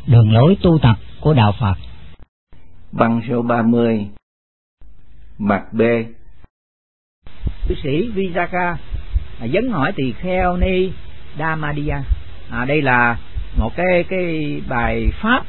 Đường lối tu tập của Đạo Phật. Băng số 30. Mặt B. Cư sĩ Vijaka vấn hỏi tỳ kheo Ni Dhammadiyya. Đây là một cái bài pháp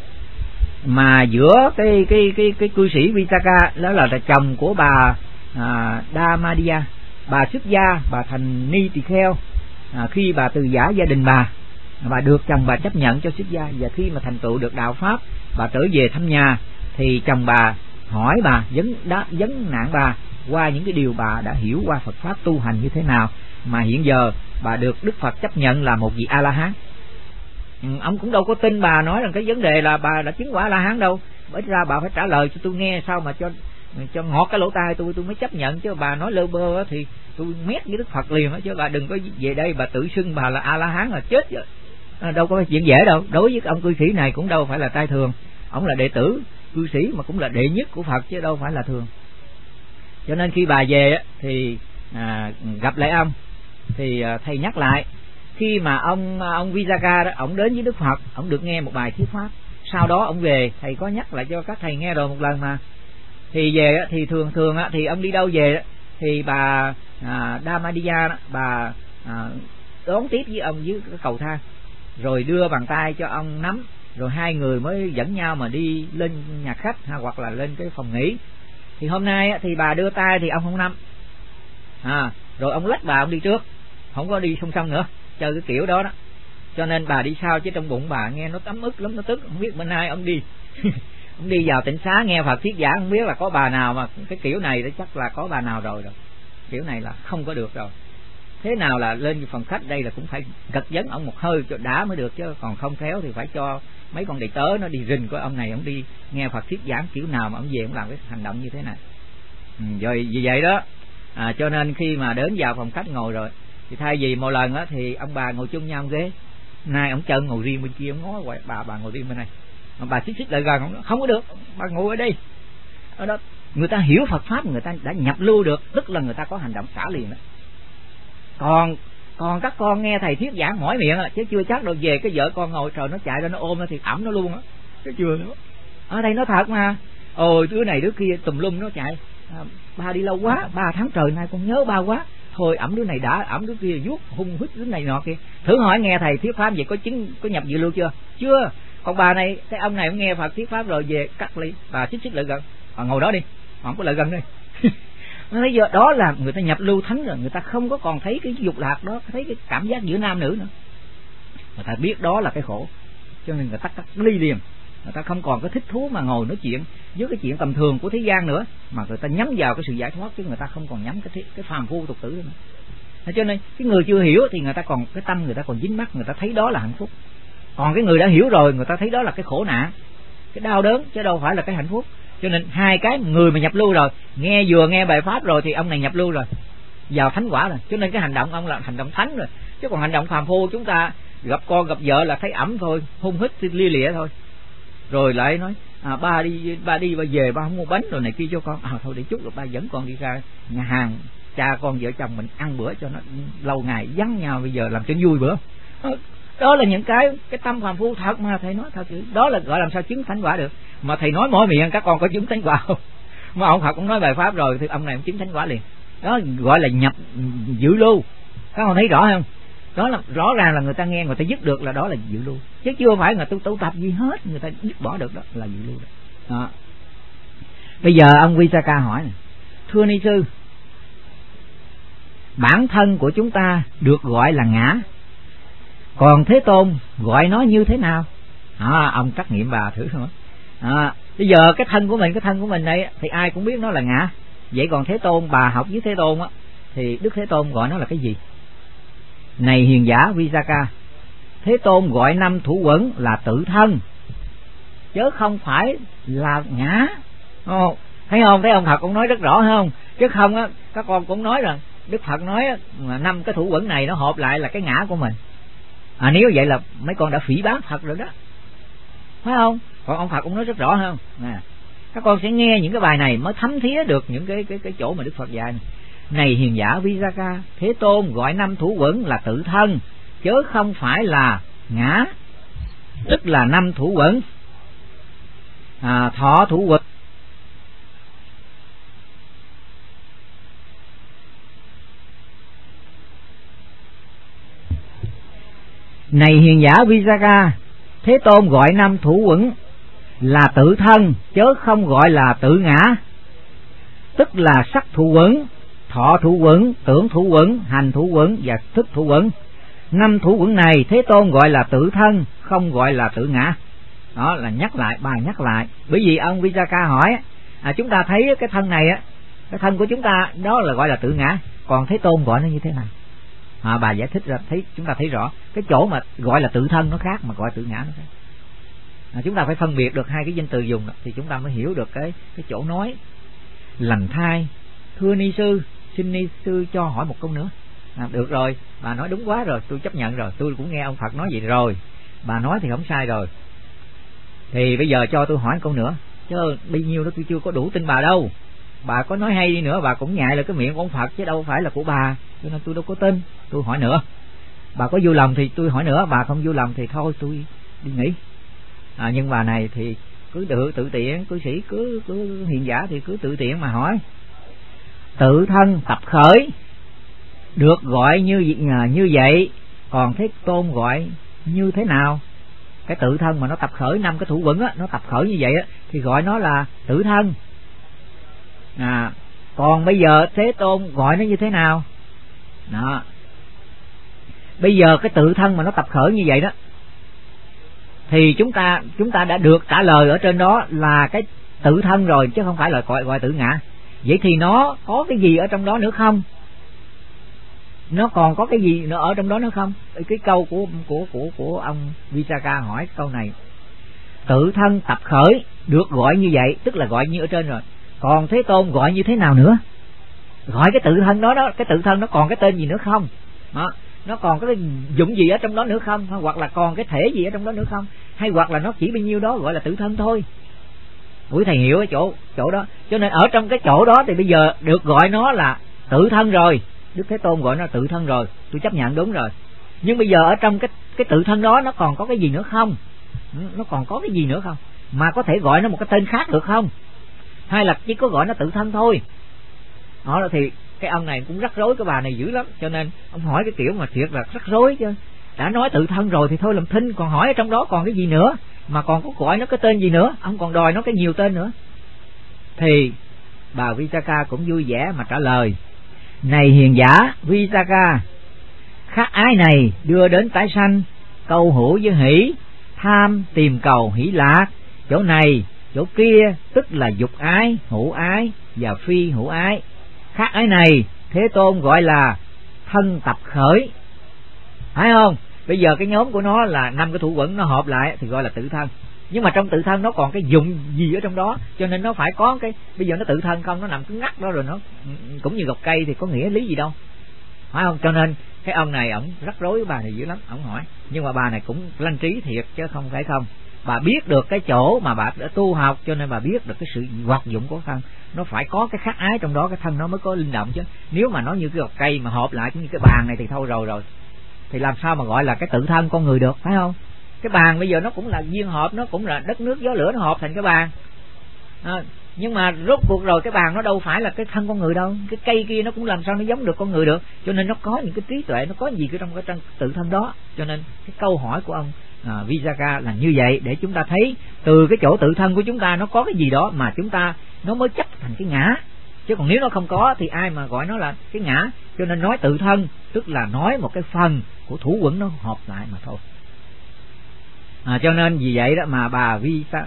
mà giữa cái cư sĩ Vijaka, đó là chồng của bà Dhammadiyya, bà xuất gia, bà thành ni tỳ kheo. Khi bà từ giã gia đình bà được chồng bà chấp nhận cho xuất gia, và khi mà thành tựu được đạo pháp, bà trở về thăm nhà thì chồng bà hỏi bà, vấn nạn bà qua những cái điều bà đã hiểu qua Phật pháp tu hành như thế nào mà hiện giờ bà được Đức Phật chấp nhận là một vị A La Hán. Ông cũng đâu có tin bà nói rằng cái vấn đề là bà đã chứng quả A La Hán đâu. Ít ra bà phải trả lời cho tôi nghe, sao mà cho ngọt cái lỗ tai tôi mới chấp nhận, chứ bà nói lơ bơ thì tôi mét với Đức Phật liền. Chứ bà đừng có về đây bà tự xưng bà là A La Hán là chết rồi. Đâu có chuyện dễ đâu. Đối với ông cư sĩ này cũng đâu phải là trai thường, ông là đệ tử cư sĩ mà cũng là đệ nhất của Phật chứ đâu phải là thường. Cho nên khi bà về thì gặp lại ông thì thầy nhắc lại, khi mà ông Vijaka đó, ông đến với Đức Phật, ông được nghe một bài thuyết pháp. Sau đó ông về, thầy có nhắc lại cho các thầy nghe rồi một lần mà. Thì về thì thường thì ông đi đâu về thì bà Dhammadiyya bà đón tiếp với ông dưới cái cầu thang, rồi đưa bàn tay cho ông nắm, rồi hai người mới dẫn nhau mà đi lên nhà khách hoặc là lên cái phòng nghỉ. Thì hôm nay thì bà đưa tay thì ông không nắm, rồi ông lách bà, ông đi trước, không có đi song song nữa, chơi cái kiểu đó đó. Cho nên bà đi sau, chứ trong bụng bà nghe nó ấm ức lắm, nó tức, không biết bên ai ông đi. Ông đi vào tịnh xá nghe Phật thuyết giảng, không biết là có bà nào mà cái kiểu này đó, chắc là có bà nào rồi. Kiểu này là không có được rồi. Thế nào là lên phòng khách đây là cũng phải gật vấn ông một hơi cho đã mới được, chứ còn không khéo thì phải cho mấy con đệ tớ nó đi rình coi ông này ông đi nghe Phật thuyết giảng kiểu nào mà ông về ông làm cái hành động như thế này. Rồi vì vậy đó, cho nên khi mà đến vào phòng khách ngồi rồi thì thay vì một lần á thì ông bà ngồi chung nhau ghế, nay ông chân ngồi riêng bên kia, ông ngó quậy bà ngồi riêng bên này, mà bà xích lại gần, không có được, bà ngồi ở đây. Ở đó người ta hiểu Phật pháp, người ta đã nhập lưu được, tức là người ta có hành động xả liền đó. Còn các con nghe thầy thuyết giảng mỏi miệng chứ chưa chắc đâu, về cái vợ con ngồi trời nó chạy ra nó ôm nó thì ẩm nó luôn á, chứ chưa nữa. Ở đây nó thật mà, ôi đứa này đứa kia tùm lum nó chạy. Ba đi lâu quá, 3 tháng trời nay con nhớ ba quá, thôi ẩm đứa này đã, ẩm đứa kia vuốt hung hít đứa này nọ kia. Thử hỏi nghe thầy thuyết pháp vậy có nhập dự lưu chưa? Chưa. Còn bà này, cái ông này ông nghe Phật thuyết pháp rồi về cắt ly, bà xích lại gần, ngồi đó đi, không có lại gần đi. Bây giờ đó là người ta nhập lưu thánh rồi, người ta không có còn thấy cái dục lạc đó, thấy cái cảm giác giữa nam nữ nữa, người ta biết đó là cái khổ, cho nên người ta cắt ly liền. Người ta không còn có thích thú mà ngồi nói chuyện với cái chuyện tầm thường của thế gian nữa, mà người ta nhắm vào cái sự giải thoát, chứ người ta không còn nhắm cái phàm phu tục tử nữa. Cho nên cái người chưa hiểu thì người ta còn cái tâm người ta còn dính mắc, người ta thấy đó là hạnh phúc. Còn cái người đã hiểu rồi, người ta thấy đó là cái khổ nạn, cái đau đớn, chứ đâu phải là cái hạnh phúc. Cho nên hai cái, người mà nhập lưu rồi, vừa nghe bài pháp rồi thì ông này nhập lưu rồi, vào thánh quả rồi. Cho nên cái hành động ông là hành động thánh rồi, chứ còn hành động phàm phu chúng ta gặp con gặp vợ là thấy ẩm thôi, hung hít lia lịa thôi, rồi lại nói ba đi ba về, ba không mua bánh rồi này kia cho con, thôi để chút rồi ba dẫn con đi ra nhà hàng, cha con vợ chồng mình ăn bữa cho nó lâu ngày vắng nhau, bây giờ làm cho vui bữa. Đó là những cái tâm phàm phu thật mà thầy nói thật, đó là gọi làm sao chứng thánh quả được. Mà thầy nói mỗi miệng các con có chứng thánh quả không? Mà ông Phật cũng nói bài pháp rồi thì ông này cũng chứng thánh quả liền. Đó gọi là nhập dự lưu. Các con thấy rõ không? Đó là rõ ràng là người ta nghe, người ta dứt được là đó là dự lưu, chứ chưa phải là tu tập gì hết, người ta dứt bỏ được đó là dự lưu đó. Bây giờ ông Vijaka hỏi này, thưa ni sư, bản thân của chúng ta được gọi là ngã, còn Thế Tôn gọi nó như thế nào? Ông trắc nghiệm bà thử thôi. Bây giờ cái thân của mình này thì ai cũng biết nó là ngã. Vậy còn Thế Tôn, bà học với Thế Tôn á, thì Đức Thế Tôn gọi nó là cái gì? Này hiền giả Vijaka, Thế Tôn gọi 5 thủ quẩn là tự thân, chứ không phải là ngã. Thấy không? Thấy ông Phật cũng nói rất rõ không? Chứ không á, các con cũng nói rằng Đức Phật nói 5 cái thủ quẩn này nó hợp lại là cái ngã của mình. Nếu vậy là mấy con đã phỉ báng Phật rồi đó, phải không? Còn ông Phật cũng nói rất rõ không? Các con sẽ nghe những cái bài này mới thấm thía được những cái chỗ mà Đức Phật dạy này. Này hiền giả Vijaka, Thế Tôn gọi 5 thủ quẩn là tự thân, chứ không phải là ngã. tức là 5 thủ quẩn, thọ thủ quẩn. Này hiền giả Visakha, Thế Tôn gọi 5 thủ quẩn là tự thân, chớ không gọi là tự ngã, tức là sắc thủ quẩn, thọ thủ quẩn, tưởng thủ quẩn, hành thủ quẩn và thức thủ quẩn. 5 thủ quẩn này Thế Tôn gọi là tự thân, không gọi là tự ngã. Đó là nhắc lại, bài nhắc lại. Bởi vì ông Visakha hỏi, chúng ta thấy cái thân này á, cái thân của chúng ta đó là gọi là tự ngã, còn Thế Tôn gọi nó như thế nào? Bà giải thích ra thấy chúng ta thấy rõ cái chỗ mà gọi là tự thân nó khác, mà gọi tự ngã nó khác. Chúng ta phải phân biệt được hai cái danh từ dùng đó, thì chúng ta mới hiểu được cái chỗ nói. Lành thai, thưa ni sư, xin ni sư cho hỏi một câu nữa. Được rồi, bà nói đúng quá rồi, tôi chấp nhận rồi, tôi cũng nghe ông Phật nói vậy rồi, bà nói thì không sai rồi. Thì bây giờ cho tôi hỏi câu nữa, chứ bấy nhiêu đó tôi chưa có đủ tin bà đâu. Bà có nói hay đi nữa bà cũng nhại là cái miệng của ông Phật chứ đâu phải là của bà, cho nên tôi đâu có tin. Tôi hỏi nữa, bà có vui lòng thì tôi hỏi nữa, bà không vui lòng thì thôi tôi đi nghỉ. Nhưng bà này thì cứ tự tiện, cư sĩ cứ hiền giả thì cứ tự tiện mà hỏi. Tự thân tập khởi được gọi như vậy, còn Thế Tôn gọi như thế nào? Cái tự thân mà nó tập khởi 5 cái thủ quẩn á, nó tập khởi như vậy á thì gọi nó là tự thân. Còn bây giờ Thế Tôn gọi nó như thế nào? Đó. Bây giờ cái tự thân mà nó tập khởi như vậy đó, thì chúng ta đã được trả lời ở trên đó là cái tự thân rồi, chứ không phải là gọi tự ngã. Vậy thì nó có cái gì ở trong đó nữa không? Nó còn có cái gì nữa ở trong đó nữa không? Cái câu của ông Visakha hỏi câu này. Tự thân tập khởi được gọi như vậy, tức là gọi như ở trên rồi. Còn Thế Tôn gọi như thế nào nữa? Gọi cái tự thân đó, cái tự thân nó còn cái tên gì nữa không? Đó, nó còn cái dụng gì ở trong đó nữa không? Hoặc là còn cái thể gì ở trong đó nữa không? Hay hoặc là nó chỉ bao nhiêu đó gọi là tự thân thôi? Quý thầy hiểu cái chỗ đó. Cho nên ở trong cái chỗ đó thì bây giờ được gọi nó là tự thân rồi. Đức Thế Tôn gọi nó là tự thân rồi, tôi chấp nhận đúng rồi. Nhưng bây giờ ở trong cái tự thân đó nó còn có cái gì nữa không? Nó còn có cái gì nữa không? Mà có thể gọi nó một cái tên khác được không? Hay là chỉ có gọi nó tự thân thôi? Đó thì cái ông này cũng rắc rối, cái bà này dữ lắm. Cho nên ông hỏi cái kiểu mà thiệt là rắc rối chứ. Đã nói tự thân rồi thì thôi làm thinh, còn hỏi ở trong đó còn cái gì nữa? Mà còn có gọi nó cái tên gì nữa? Ông còn đòi nó cái nhiều tên nữa. Thì bà Visakha cũng vui vẻ mà trả lời. Này hiền giả Visakha, khát ái này đưa đến tái sanh, câu hữu với hỷ, tham tìm cầu hỷ lạc. Chỗ này chỗ kia tức là dục ái, hữu ái và phi hữu ái. Khát ái này Thế Tôn gọi là thân tập khởi, phải không? Bây giờ cái nhóm của nó là 5 cái thủ quẩn nó hợp lại thì gọi là tự thân. Nhưng mà trong tự thân nó còn cái dụng gì ở trong đó, cho nên nó phải có cái, bây giờ nó tự thân không, nó nằm cứng ngắc đó rồi, nó cũng như gọc cây thì có nghĩa lý gì đâu, phải không? Cho nên cái ông này ổng rắc rối, bà này dữ lắm, ổng hỏi. Nhưng mà bà này cũng lanh trí thiệt chứ không phải không. Bà biết được cái chỗ mà bà đã tu học, cho nên bà biết được cái sự hoạt dụng của thân. Nó phải có cái khát ái trong đó, cái thân nó mới có linh động chứ. Nếu mà nó như cái gọc cây mà hợp lại cũng như cái bàn này thì thôi rồi. Thì làm sao mà gọi là cái tự thân con người được, phải không? Cái bàn bây giờ nó cũng là duyên hợp, nó cũng là đất nước gió lửa nó hợp thành cái bàn. Nhưng mà rốt cuộc rồi cái bàn nó đâu phải là cái thân con người đâu. Cái cây kia nó cũng làm sao nó giống được con người được. Cho nên nó có những cái trí tuệ, nó có gì trong cái tự thân đó. Cho nên cái câu hỏi của ông Visakha là như vậy, để chúng ta thấy từ cái chỗ tự thân của chúng ta nó có cái gì đó mà chúng ta nó mới chấp thành cái ngã. Chứ còn nếu nó không có thì ai mà gọi nó là cái ngã. Cho nên nói tự thân tức là nói một cái phần của thủ quẩn nó hợp lại mà thôi. Cho nên vì vậy đó mà bà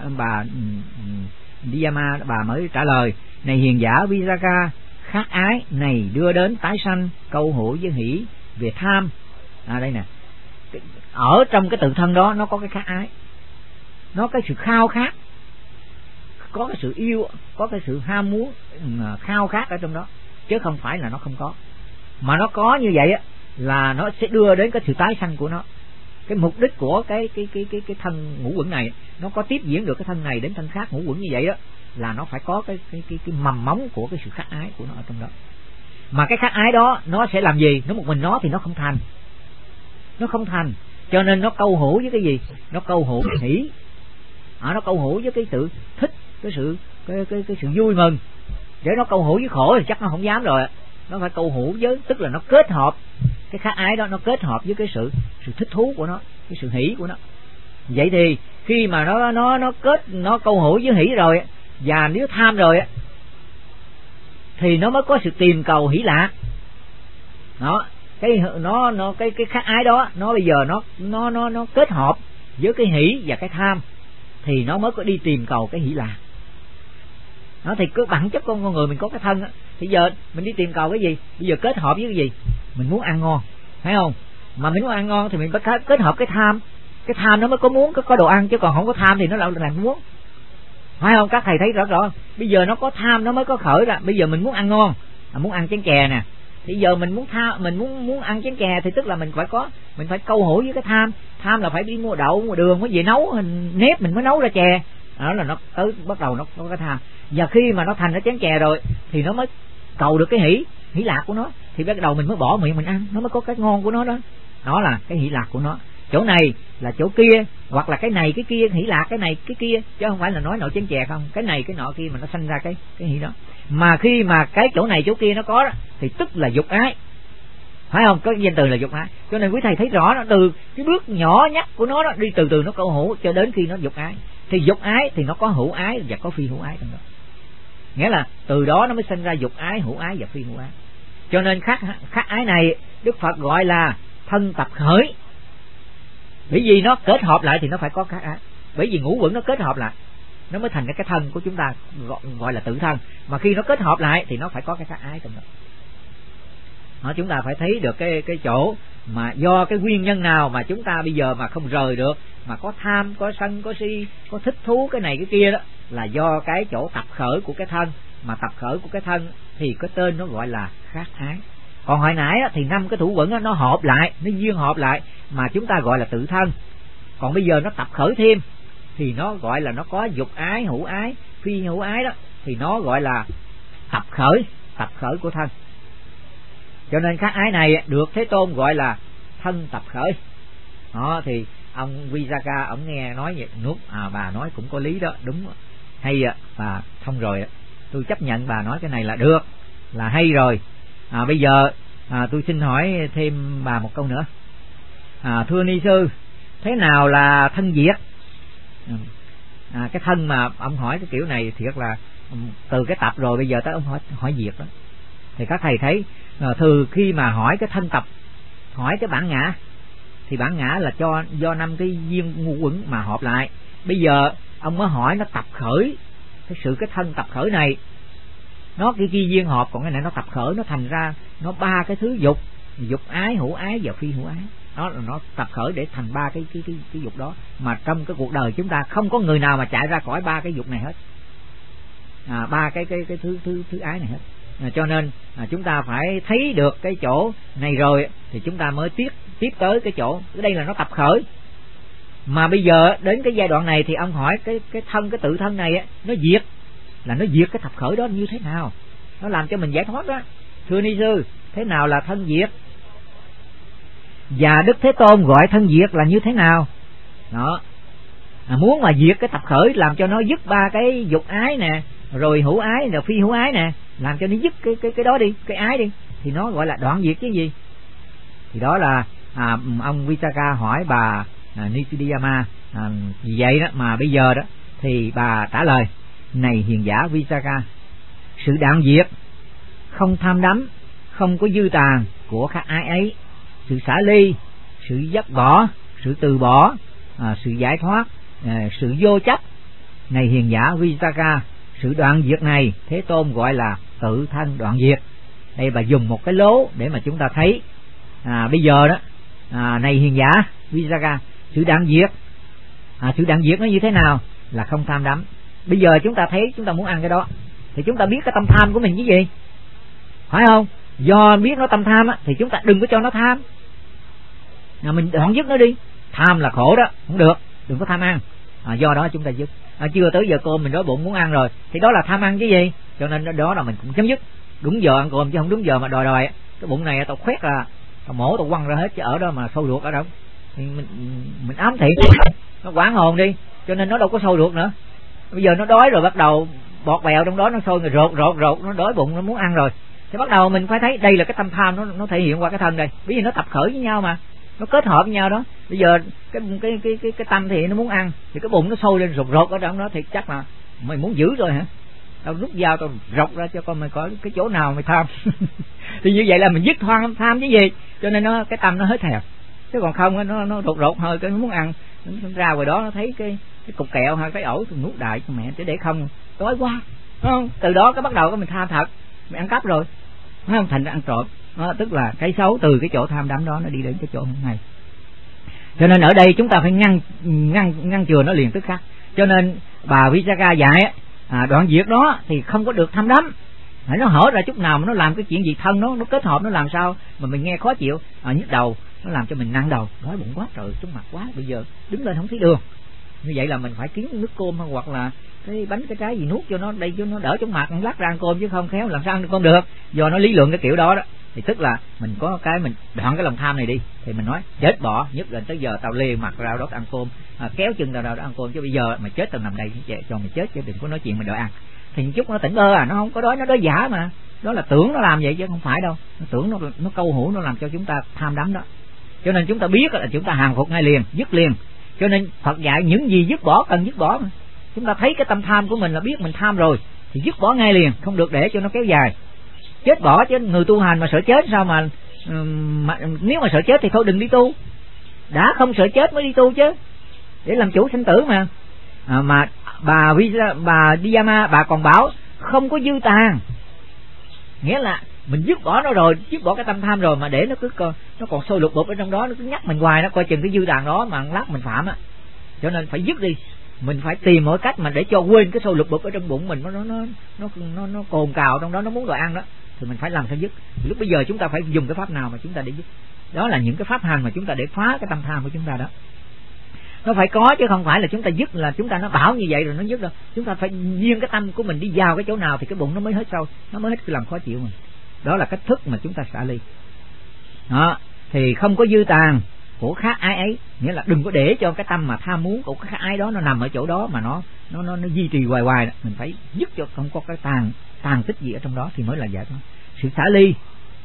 Diyama bà mới trả lời. Này hiền giả Visakha, khát ái này đưa đến tái sanh, câu hữu với hỷ về tham. Đây nè, ở trong cái tự thân đó nó có cái khát ái, nó cái sự khao khát, có cái sự yêu, có cái sự ham muốn, khao khát ở trong đó, chứ không phải là nó không có. Mà nó có như vậy á là nó sẽ đưa đến cái sự tái sanh của nó. Cái mục đích của cái thân ngũ quẩn này, nó có tiếp diễn được cái thân này đến thân khác ngũ quẩn như vậy đó, là nó phải có cái mầm móng của cái sự khát ái của nó ở trong đó. Mà cái khát ái đó nó sẽ làm gì? Nó một mình nó thì nó không thành. Cho nên nó câu hữu với cái gì? Nó câu hữu cái hỷ, nó câu hữu với cái sự thích, cái sự vui mừng. Để nó câu hữu với khổ thì chắc nó không dám rồi. Nó phải câu hữu với, tức là nó kết hợp cái khát ái đó, nó kết hợp với cái sự thích thú của nó, cái sự hỷ của nó. Vậy thì khi mà nó câu hữu với hỷ rồi, và nếu tham rồi thì nó mới có sự tìm cầu hỷ lạc. Đó, cái khát ái đó nó bây giờ nó kết hợp với cái hỷ và cái tham thì nó mới có đi tìm cầu cái hỷ lạc. Nó thì cứ bản chất con người mình có cái thân á, thì giờ mình đi tìm cầu cái gì? Bây giờ kết hợp với cái gì? Mình muốn ăn ngon, thấy không? Mà mình muốn ăn ngon thì mình phải kết hợp cái tham. Cái tham nó mới có muốn có đồ ăn, chứ còn không có tham thì nó làm muốn. Phải không? Các thầy thấy rõ rõ. Bây giờ nó có tham nó mới có khởi ra. Bây giờ mình muốn ăn ngon, muốn ăn chén chè nè. Thì giờ mình muốn ăn chén chè thì tức là mình phải câu hữu với cái tham. Tham là phải đi mua đậu, mua đường mới về nấu nếp mình mới nấu ra chè. Đó là nó tới bắt đầu nó có cái tham. Và khi mà nó thành cái chén chè rồi thì nó mới cầu được cái hỷ lạc của nó, thì bắt đầu mình mới bỏ miệng mình ăn, nó mới có cái ngon của nó đó. Đó là cái hỷ lạc của nó. Chỗ này là chỗ kia, hoặc là cái này cái kia, hỷ lạc cái này cái kia, chứ không phải là nói nồi chén chè không. Cái này cái nọ kia mà nó sanh ra cái hỷ đó. Mà khi mà cái chỗ này chỗ kia nó có đó, thì tức là dục ái, phải không? Có danh từ là dục ái. Cho nên quý thầy thấy rõ nó từ cái bước nhỏ nhất của nó đó, đi từ từ nó câu hữu cho đến khi nó dục ái. Thì dục ái thì nó có hữu ái và có phi hữu ái trong đó. Nghĩa là từ đó nó mới sinh ra dục ái, hữu ái và phi hữu ái. Cho nên khát ái này Đức Phật gọi là thân tập khởi. Bởi vì nó kết hợp lại thì nó phải có khát ái. Bởi vì ngũ uẩn nó kết hợp lại nó mới thành cái thân của chúng ta, gọi là tự thân. Mà khi nó kết hợp lại thì nó phải có cái khát ái trong đó. Đó, chúng ta phải thấy được cái chỗ mà do cái nguyên nhân nào mà chúng ta bây giờ mà không rời được, mà có tham, có sân, có si, có thích thú cái này cái kia đó, là do cái chỗ tập khởi của cái thân. Mà tập khởi của cái thân thì cái tên nó gọi là khát ái. Còn hồi nãy thì 5 cái thủ uẩn nó hợp lại, nó duyên hợp lại mà chúng ta gọi là tự thân. Còn bây giờ nó tập khởi thêm thì nó gọi là nó có dục ái, hữu ái, phi hữu ái đó, thì nó gọi là tập khởi của thân. Cho nên khát ái này được Thế Tôn gọi là thân tập khởi. Đó thì ông Visakha ông nghe nói vậy, nuốt bà nói cũng có lý đó, đúng hay bà thông rồi, tôi chấp nhận bà nói cái này là được, là hay rồi. Bây giờ tôi xin hỏi thêm bà một câu nữa. Thưa ni sư, thế nào là thân diệt? Cái thân mà ông hỏi cái kiểu này thiệt là từ cái tập rồi bây giờ tới ông hỏi diệt đó. Thì các thầy thấy từ khi mà hỏi cái thân tập, hỏi cái bản ngã, thì bản ngã là do 5 cái duyên ngũ uẩn mà hợp lại. Bây giờ ông mới hỏi nó tập khởi, cái thân tập khởi này nó cái duyên hợp, còn cái này nó tập khởi, nó thành ra nó 3 cái thứ dục, dục ái, hữu ái và phi hữu ái. Đó là nó tập khởi để thành 3 cái dục đó. Mà trong cái cuộc đời chúng ta không có người nào mà chạy ra khỏi 3 cái dục này hết, 3 cái thứ ái này hết. Cho nên chúng ta phải thấy được cái chỗ này rồi thì chúng ta mới tiếp tới cái chỗ đây là nó tập khởi. Mà bây giờ đến cái giai đoạn này thì ông hỏi cái tự thân này nó diệt, là nó diệt cái tập khởi đó như thế nào, nó làm cho mình giải thoát đó. Thưa ni sư, thế nào là thân diệt? Và Đức Thế Tôn gọi thân diệt là như thế nào? Đó, muốn mà diệt cái tập khởi, làm cho nó dứt 3 cái dục ái nè, rồi hữu ái, rồi phi hữu ái nè, làm cho nó dứt cái đó đi, cái ái đi, thì nó gọi là đoạn diệt cái gì? Thì đó là ông Visakha hỏi bà Nitidiyama. Vì vậy đó mà bây giờ đó thì bà trả lời: này hiền giả Visakha, sự đoạn diệt không tham đắm, không có dư tàn của khát ái ấy, sự xả ly, sự dứt bỏ, sự từ bỏ, sự giải thoát, sự vô chấp. Này hiền giả Visakha, sự đoạn diệt này Thế Tôn gọi là tự thân đoạn diệt. Đây bà dùng một cái lố để mà chúng ta thấy. Bây giờ đó, này hiền giả Visakha, sự đoạn diệt nó như thế nào? Là không tham đắm. Bây giờ chúng ta thấy chúng ta muốn ăn cái đó thì chúng ta biết cái tâm tham của mình cái gì, phải không? Do biết nó tâm tham thì chúng ta đừng có cho nó tham, mình đoạn dứt nó đi. Tham là khổ đó, không được, đừng có tham ăn. Do đó chúng ta dứt. Chưa tới giờ cơm mình đói bụng muốn ăn rồi thì đó là tham ăn chứ gì. Cho nên đó là mình cũng chấm dứt. Đúng giờ ăn cơm chứ không đúng giờ mà đòi cái bụng này tao khoét là tao mổ tao quăng ra hết, chứ ở đó mà sâu ruột ở đâu. thì mình ám thị nó quản hồn đi, cho nên nó đâu có sôi ruột nữa. Bây giờ nó đói rồi, bắt đầu bọt bèo trong đó nó sôi, rồi rột nó đói bụng, nó muốn ăn rồi, thì bắt đầu mình phải thấy đây là cái tâm tham nó thể hiện qua cái thân đây, bởi vì nó tập khởi với nhau mà, nó kết hợp với nhau đó. Bây giờ cái tâm thì nó muốn ăn, thì cái bụng nó sôi lên rột ở trong đó, thì chắc là mày muốn giữ rồi hả, tao rút dao tao rọc ra cho con mày có cái chỗ nào mày tham. Thì như vậy là mình dứt tham chứ gì, cho nên cái tâm nó hết thèm. Chứ còn không nó rột hơi cái nó muốn ăn, nó ra ngoài đó nó thấy cái cục kẹo hay cái ổ thì nuốt đại cho mẹ, chứ để không đói quá, đúng không? Từ đó cái bắt đầu mình tham thật, mình ăn cắp rồi, đúng không? Thành ra ăn trộm. Đó, tức là cái xấu từ cái chỗ tham đắm đó nó đi đến cái chỗ này. Cho nên ở đây chúng ta phải ngăn chừa nó liền tức khắc. Cho nên bà Visakha dạy đoạn diệt đó thì không có được tham đắm. Nó hở ra chút nào mà nó làm cái chuyện gì thân nó kết hợp, nó làm sao mà mình nghe khó chịu, nhức đầu, nó làm cho mình nặng đầu, đói bụng quá trời, trúng mặt quá, bây giờ đứng lên không thấy đường. Như vậy là mình phải kiếm nước cơm hoặc là cái bánh cái trái gì nuốt cho nó đây, cho nó đỡ trong mặt, lắc ra ăn cơm, chứ không khéo làm sao ăn cơm được. Do nó lý luận cái kiểu đó đó, thì tức là mình có cái mình đoạn cái lòng tham này đi, thì mình nói chết bỏ, nhất định tới giờ tao lê mặt ra đó ăn cơm, kéo chân tao ra đó ăn cơm, chứ bây giờ mà chết tao nằm đây cho mày chết, chứ đừng có nói chuyện mình đòi ăn. Thì chút nó tỉnh bơ nó không có đói, nó đói giả mà, đó là tưởng nó làm vậy chứ không phải đâu, nó tưởng nó câu hủ, nó làm cho chúng ta tham đắm đó. Cho nên chúng ta biết là chúng ta hàng phục ngay liền, dứt liền. Cho nên Phật dạy những gì dứt bỏ cần dứt bỏ mà. Chúng ta thấy cái tâm tham của mình là biết mình tham rồi thì dứt bỏ ngay liền, không được để cho nó kéo dài. Chết bỏ, chứ người tu hành mà sợ chết sao mà nếu mà sợ chết thì thôi đừng đi tu. Đã không sợ chết mới đi tu chứ, để làm chủ sinh tử mà. Mà bà Diyama bà còn bảo không có dư tàn, nghĩa là mình dứt bỏ nó rồi, dứt bỏ cái tâm tham rồi mà để nó còn sôi lục bục ở trong đó, nó cứ nhắc mình hoài, nó coi chừng cái dư tàn đó mà lát mình phạm á. Cho nên phải dứt đi, mình phải tìm mọi cách mà để cho quên cái sôi lục bục ở trong bụng mình, nó cồn cào trong đó, nó muốn đòi ăn đó, thì mình phải làm sao dứt. Lúc bây giờ chúng ta phải dùng cái pháp nào mà chúng ta để dứt, đó là những cái pháp hành mà chúng ta để phá cái tâm tham của chúng ta đó. Nó phải có chứ không phải là chúng ta dứt là chúng ta nó bảo như vậy rồi nó dứt đâu. Chúng ta phải duyên cái tâm của mình đi vào cái chỗ nào thì cái bụng nó mới hết sâu, nó mới hết cái làm khó chịu mình. Đó là cách thức mà chúng ta xả ly. Đó, thì không có dư tàn của khác ai ấy, nghĩa là đừng có để cho cái tâm mà tham muốn của khác ai đó nó nằm ở chỗ đó mà nó duy trì hoài hoài. Mình phải dứt cho không có cái tàn tích gì ở trong đó thì mới là giải thoát. Sự xả ly,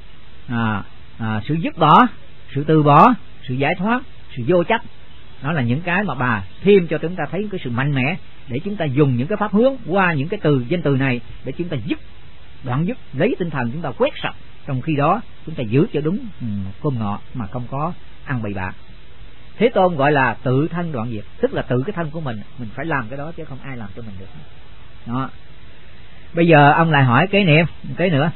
sự dứt bỏ, sự từ bỏ, sự giải thoát, sự vô chấp, đó là những cái mà bà thêm cho chúng ta thấy cái sự mạnh mẽ để chúng ta dùng những cái pháp hướng qua những cái danh từ này để chúng ta dứt, đoạn dứt, lấy tinh thần chúng ta quét sạch. Trong khi đó chúng ta giữ cho đúng cơm ngọ mà không có ăn bậy bạ. Thế Tôn gọi là tự thân đoạn diệt, tức là tự cái thân của mình phải làm cái đó chứ không ai làm cho mình được. Đó. Bây giờ ông lại hỏi kế niệm cái nữa.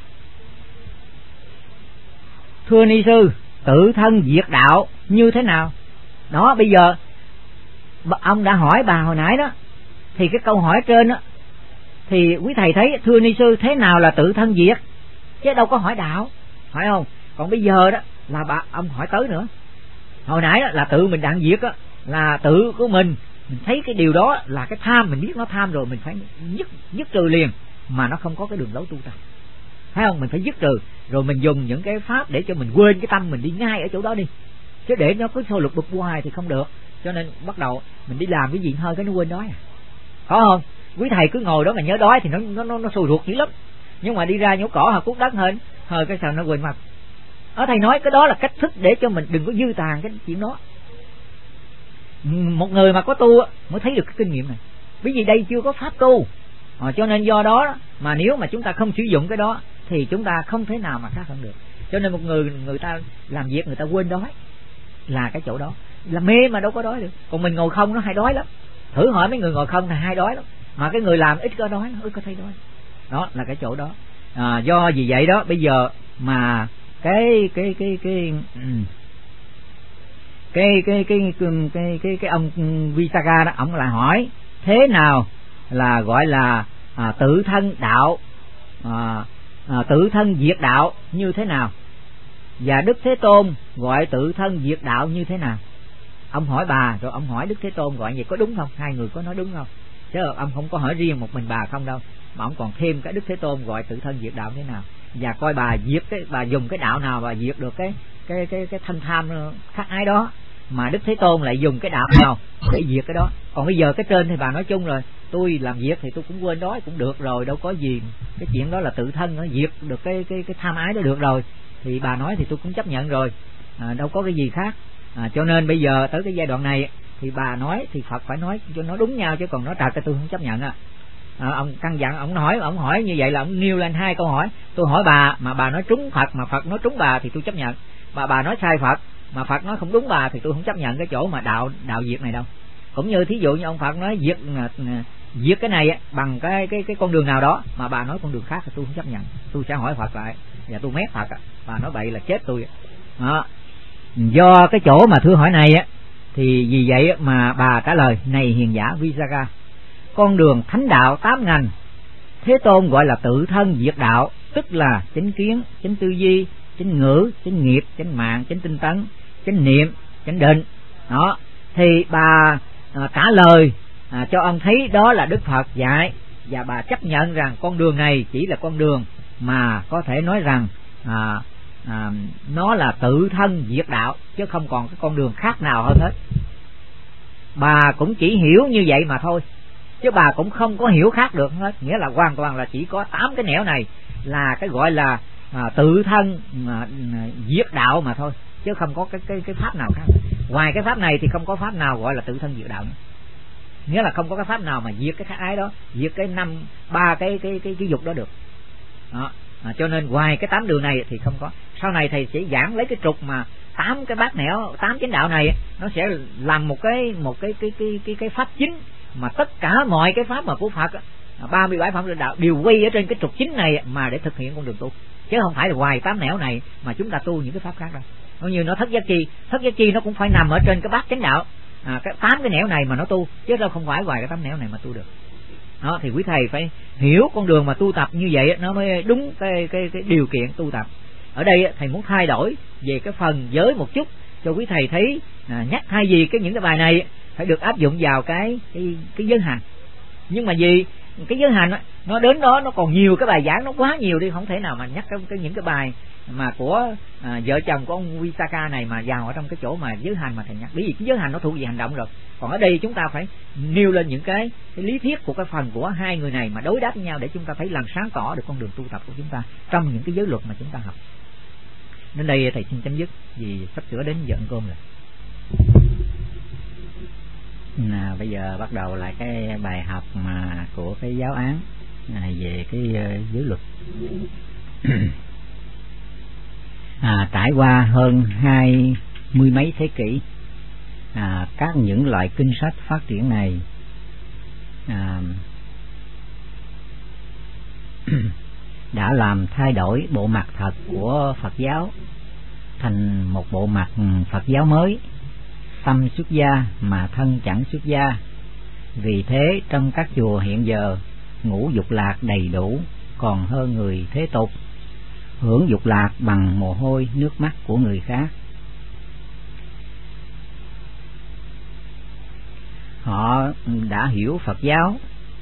Thưa ni sư, tự thân diệt đạo như thế nào? Đó, bây giờ ông đã hỏi bà hồi nãy đó, thì cái câu hỏi trên đó thì quý thầy thấy thưa ni sư thế nào là tự thân diệt, chứ đâu có hỏi đạo, phải không? Còn bây giờ đó là ông hỏi tới nữa. Hồi nãy đó là tự mình đặng diệt đó, là tự của mình thấy cái điều đó là cái tham, mình biết nó tham rồi mình phải dứt trừ liền, mà nó không có cái đường lối tu tập, phải không? Mình phải dứt trừ rồi mình dùng những cái pháp để cho mình quên cái tâm mình đi ngay ở chỗ đó đi, chứ để nó cứ sôi lục bục hoài thì không được. Cho nên bắt đầu mình đi làm cái gì hơi cái nó quên đói, có không? Quý thầy cứ ngồi đó mà nhớ đói thì nó sôi ruột dữ lắm, nhưng mà đi ra nhổ cỏ hoặc cuốc đất hơi cái sao nó quên mặt. Thầy nói cái đó là cách thức để cho mình đừng có dư tàn cái chuyện đó. Một người mà có tu mới thấy được cái kinh nghiệm này, bởi vì đây chưa có pháp tu, cho nên do đó mà nếu mà chúng ta không sử dụng cái đó thì chúng ta không thể nào mà khác hơn được. Cho nên một người ta làm việc người ta quên đói là cái chỗ đó, là mê mà đâu có đói được. Còn mình ngồi không nó hay đói lắm, thử hỏi mấy người ngồi không thì hay đói lắm, mà cái người làm ít có đói, ít có thấy đói. Đó là cái chỗ đó. Do vì vậy đó bây giờ mà cái ông Visakha đó, ông lại hỏi thế nào là gọi là tự thân đạo, tự thân diệt đạo như thế nào, và Đức Thế Tôn gọi tự thân diệt đạo như thế nào. Ông hỏi bà rồi ông hỏi Đức Thế Tôn gọi vậy có đúng không? Hai người có nói đúng không? Chứ ông không có hỏi riêng một mình bà không đâu, mà ông còn thêm cái Đức Thế Tôn gọi tự thân diệt đạo thế nào, và coi bà diệt bà dùng cái đạo nào bà diệt được cái thân tham khác ái đó. mà Đức Thế Tôn lại dùng cái đạo nào để diệt cái đó. Còn bây giờ cái trên thì bà nói chung rồi, tôi làm việc thì tôi cũng quên đói cũng được rồi, đâu có gì, cái chuyện đó là tự thân nó diệt được cái tham ái đó được rồi, thì bà nói thì tôi cũng chấp nhận rồi, đâu có cái gì khác. Cho nên bây giờ tới cái giai đoạn này thì bà nói thì Phật phải nói cho nó đúng nhau, chứ còn nói trật cái tôi không chấp nhận. Ông căn dặn, ông hỏi như vậy là ông nêu lên 2 câu hỏi. Tôi hỏi bà mà bà nói trúng Phật, mà Phật nói trúng bà thì tôi chấp nhận. Mà bà nói sai Phật mà Phật nói không đúng bà thì tôi không chấp nhận cái chỗ mà đạo diệt này đâu. Cũng như thí dụ như ông Phật nói diệt cái này bằng cái con đường nào đó, mà bà nói con đường khác thì tôi không chấp nhận. Tôi sẽ hỏi Phật lại và tôi mét Phật, bà nói bậy là chết tôi. Do cái chỗ mà thưa hỏi này thì vì vậy mà bà trả lời: này hiền giả Visakha, con đường thánh đạo 8 ngành Thế Tôn gọi là tự thân diệt đạo, tức là chánh kiến, chánh tư duy, chánh ngữ, chánh nghiệp, chánh mạng, chánh tinh tấn, chánh niệm, chánh định. Đó thì bà trả lời cho ông thấy đó là Đức Phật dạy, và bà chấp nhận rằng con đường này chỉ là con đường mà có thể nói rằng nó là tự thân diệt đạo, chứ không còn cái con đường khác nào hơn hết. Bà cũng chỉ hiểu như vậy mà thôi, chứ bà cũng không có hiểu khác được hết. Nghĩa là hoàn toàn là chỉ có 8 cái nẻo này là cái gọi là tự thân diệt đạo mà thôi, chứ không có cái pháp nào khác. Ngoài cái pháp này thì không có pháp nào gọi là tự thân diệt đạo nữa. Nghĩa là không có cái pháp nào mà diệt cái ái đó, diệt cái ba cái dục đó được. Đó. Cho nên ngoài cái 8 đường này thì không có. Sau này thầy sẽ giảng lấy cái trục mà 8 cái bát nẻo, 8 chánh đạo này, nó sẽ làm một cái pháp chính mà tất cả mọi cái pháp mà của Phật 37 pháp đạo đều quay ở trên cái trục chính này mà để thực hiện con đường tu, chứ không phải là ngoài 8 nẻo này mà chúng ta tu những cái pháp khác đâu. Nó như nó thất giác chi nó cũng phải nằm ở trên cái bát chánh đạo, cái 8 cái nẻo này mà nó tu, chứ đâu không phải ngoài cái 8 nẻo này mà tu được. Đó thì quý thầy phải hiểu con đường mà tu tập như vậy nó mới đúng cái điều kiện tu tập. Ở đây thầy muốn thay đổi về cái phần giới một chút cho quý thầy thấy, nhắc thay vì những cái bài này phải được áp dụng vào cái giới hành. Nhưng mà vì cái giới hành nó đến đó nó còn nhiều cái bài giảng, nó quá nhiều đi, không thể nào mà nhắc những cái bài mà của vợ chồng của ông Visakha này mà vào ở trong cái chỗ mà giới hành mà thầy nhắc. Bởi vì cái giới hành nó thuộc về hành động rồi. Còn ở đây chúng ta phải nêu lên những cái lý thuyết của cái phần của 2 người này mà đối đáp với nhau, để chúng ta thấy làm sáng tỏ được con đường tu tập của chúng ta trong những cái giới luật mà chúng ta học. Đến đây thầy xin chấm dứt vì sắp sửa đến giờ ăn cơm rồi. Bây giờ bắt đầu lại cái bài học mà của cái giáo án về cái giới luật. Trải qua hơn 20 mấy thế kỷ, các những loại kinh sách phát triển này đã làm thay đổi bộ mặt thật của Phật giáo thành một bộ mặt Phật giáo mới, tâm xuất gia mà thân chẳng xuất gia. Vì thế trong các chùa hiện giờ, ngũ dục lạc đầy đủ còn hơn người thế tục, hưởng dục lạc bằng mồ hôi nước mắt của người khác. Họ đã hiểu Phật giáo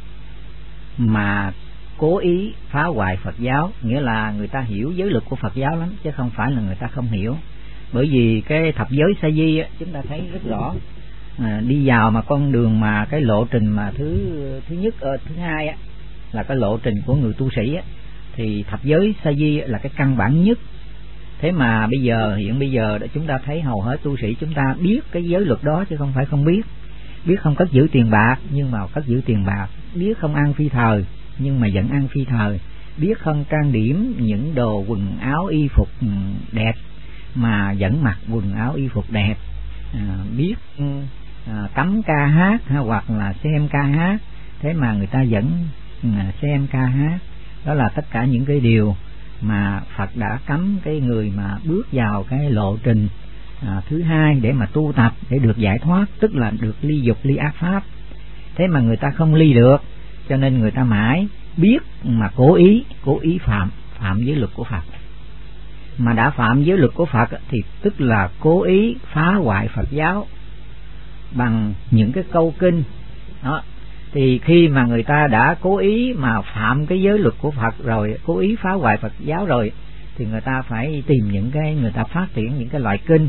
mà cố ý phá hoại Phật giáo, nghĩa là người ta hiểu giới luật của Phật giáo lắm, chứ không phải là người ta không hiểu. Bởi vì cái thập giới sa di chúng ta thấy rất rõ, đi vào mà con đường mà cái lộ trình mà thứ nhất thứ hai là cái lộ trình của người tu sĩ thì thập giới sa di là cái căn bản nhất. Thế mà hiện bây giờ chúng ta thấy hầu hết tu sĩ chúng ta biết cái giới luật đó chứ không phải không biết. Biết không cất giữ tiền bạc nhưng mà cất giữ tiền bạc, biết không ăn phi thời nhưng mà vẫn ăn phi thời, biết không trang điểm những đồ quần áo y phục đẹp mà vẫn mặc quần áo y phục đẹp, biết cấm ca hát hoặc là xem ca hát, thế mà người ta vẫn xem ca hát. Đó là tất cả những cái điều mà Phật đã cấm cái người mà bước vào cái lộ trình thứ hai để mà tu tập để được giải thoát, tức là được ly dục ly ác pháp. Thế mà người ta không ly được, cho nên người ta mãi biết mà cố ý phạm giới luật của Phật. Mà đã phạm giới luật của Phật thì tức là cố ý phá hoại Phật giáo bằng những cái câu kinh đó. Thì khi mà người ta đã cố ý mà phạm cái giới luật của Phật rồi, cố ý phá hoại Phật giáo rồi, thì người ta phải tìm người ta phát triển những cái loại kinh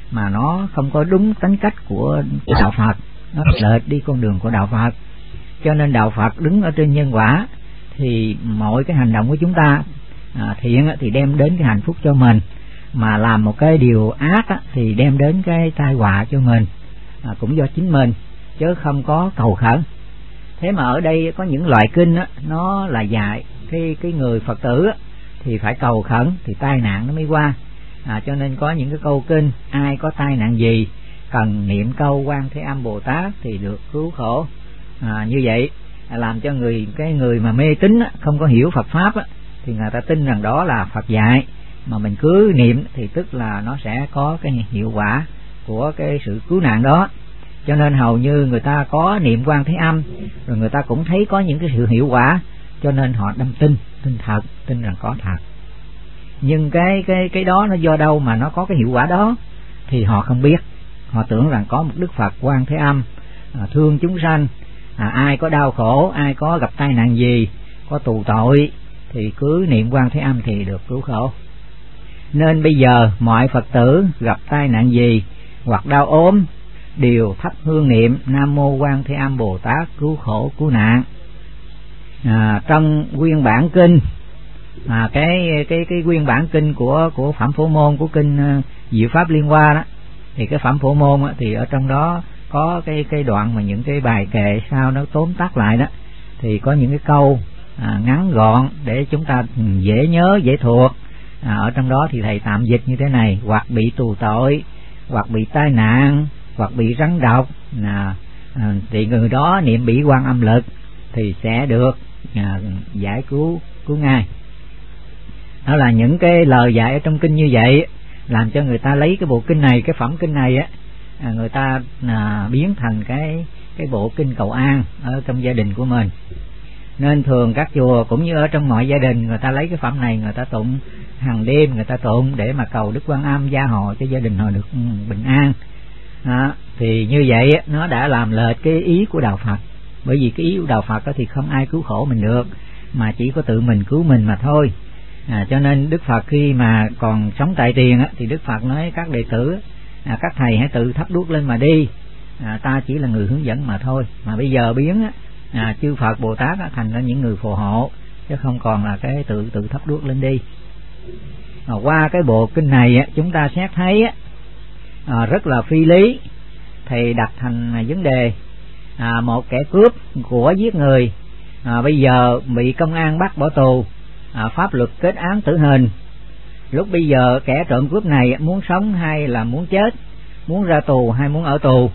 mà nó không có đúng tính cách của đạo Phật, nó lệch đi con đường của đạo Phật. Cho nên đạo Phật đứng ở trên nhân quả, thì mọi cái hành động của chúng ta thiện thì đem đến cái hạnh phúc cho mình, mà làm một cái điều ác thì đem đến cái tai họa cho mình, cũng do chính mình chứ không có cầu khẩn. Thế mà ở đây có những loại kinh nó là dạy cái người Phật tử thì phải cầu khẩn thì tai nạn nó mới qua. Cho nên có những cái câu kinh ai có tai nạn gì cần niệm câu Quan Thế Âm Bồ Tát thì được cứu khổ. Như vậy làm cho cái người mà mê tín không có hiểu Phật pháp thì người ta tin rằng đó là Phật dạy, mà mình cứ niệm thì tức là nó sẽ có cái hiệu quả của cái sự cứu nạn đó. Cho nên hầu như người ta có niệm Quan Thế Âm rồi người ta cũng thấy có những cái sự hiệu quả, cho nên họ đâm tin thật, tin rằng có thật. Nhưng cái đó nó do đâu mà nó có cái hiệu quả đó thì họ không biết. Họ tưởng rằng có một Đức Phật Quan Thế Âm thương chúng sanh, ai có đau khổ, ai có gặp tai nạn gì, có tù tội thì cứ niệm Quan Thế Âm thì được cứu khổ. Nên bây giờ mọi Phật tử gặp tai nạn gì hoặc đau ốm đều thắp hương niệm Nam Mô Quan Thế Âm Bồ Tát cứu khổ cứu nạn. Trong nguyên bản kinh, cái nguyên bản kinh của Phẩm Phổ Môn, của kinh Diệu Pháp Liên Hoa đó, thì cái Phẩm Phổ Môn thì ở trong đó có cái đoạn mà những cái bài kệ sau nó tóm tắt lại đó, thì có những cái câu ngắn gọn để chúng ta dễ nhớ dễ thuộc. Ở trong đó thì thầy tạm dịch như thế này: hoặc bị tù tội, hoặc bị tai nạn, hoặc bị rắn độc, thì người đó niệm Bỉ Quan Âm lực thì sẽ được giải cứu ngay. Đó là những cái lời dạy ở trong kinh như vậy, làm cho người ta lấy cái bộ kinh này, cái phẩm kinh này người ta biến thành cái bộ kinh cầu an ở trong gia đình của mình. Nên thường các chùa cũng như ở trong mọi gia đình, người ta lấy cái phẩm này người ta tụng hàng đêm, người ta tụng để mà cầu Đức Quan Âm gia hộ cho gia đình họ được bình an. Thì như vậy nó đã làm lệch cái ý của đạo Phật. Bởi vì cái ý của đạo Phật thì không ai cứu khổ mình được, mà chỉ có tự mình cứu mình mà thôi. Cho nên Đức Phật khi mà còn sống tại tiền thì Đức Phật nói các đệ tử, các thầy hãy tự thắp đuốc lên mà đi, ta chỉ là người hướng dẫn mà thôi. Mà bây giờ biến chư Phật Bồ Tát thành ra những người phù hộ, chứ không còn là cái tự thắp đuốc lên đi. Qua cái bộ kinh này chúng ta xét thấy rất là phi lý. Thầy đặt thành vấn đề một kẻ cướp của giết người bây giờ bị công an bắt bỏ tù, pháp luật kết án tử hình. Lúc bây giờ kẻ trộm cướp này muốn sống hay là muốn chết, muốn ra tù hay muốn ở tù?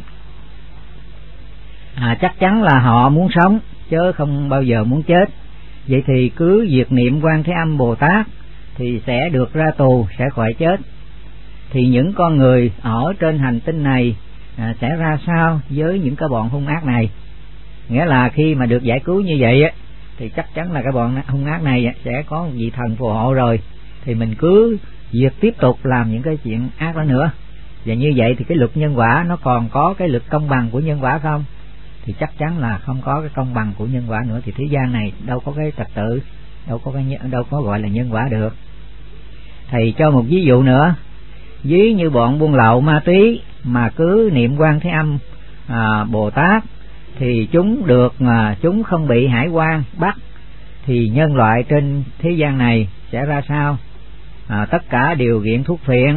Chắc chắn là họ muốn sống chứ không bao giờ muốn chết. Vậy thì cứ việc niệm Quan Thế Âm Bồ Tát thì sẽ được ra tù, sẽ khỏi chết. Thì những con người ở trên hành tinh này sẽ ra sao với những cái bọn hung ác này? Nghĩa là khi mà được giải cứu như vậy thì chắc chắn là cái bọn hung ác này sẽ có một vị thần phù hộ rồi, thì mình cứ việc tiếp tục làm những cái chuyện ác đó nữa. Và như vậy thì cái luật nhân quả nó còn có cái luật công bằng của nhân quả không? Thì chắc chắn là không có cái công bằng của nhân quả nữa, thì thế gian này đâu có cái trật tự, đâu có gọi là nhân quả được. Thầy cho một ví dụ nữa. Ví như bọn buôn lậu ma túy mà cứ niệm Quan Thế Âm Bồ Tát thì chúng không bị hải quan bắt, thì nhân loại trên thế gian này sẽ ra sao? Tất cả đều nghiện thuốc phiện,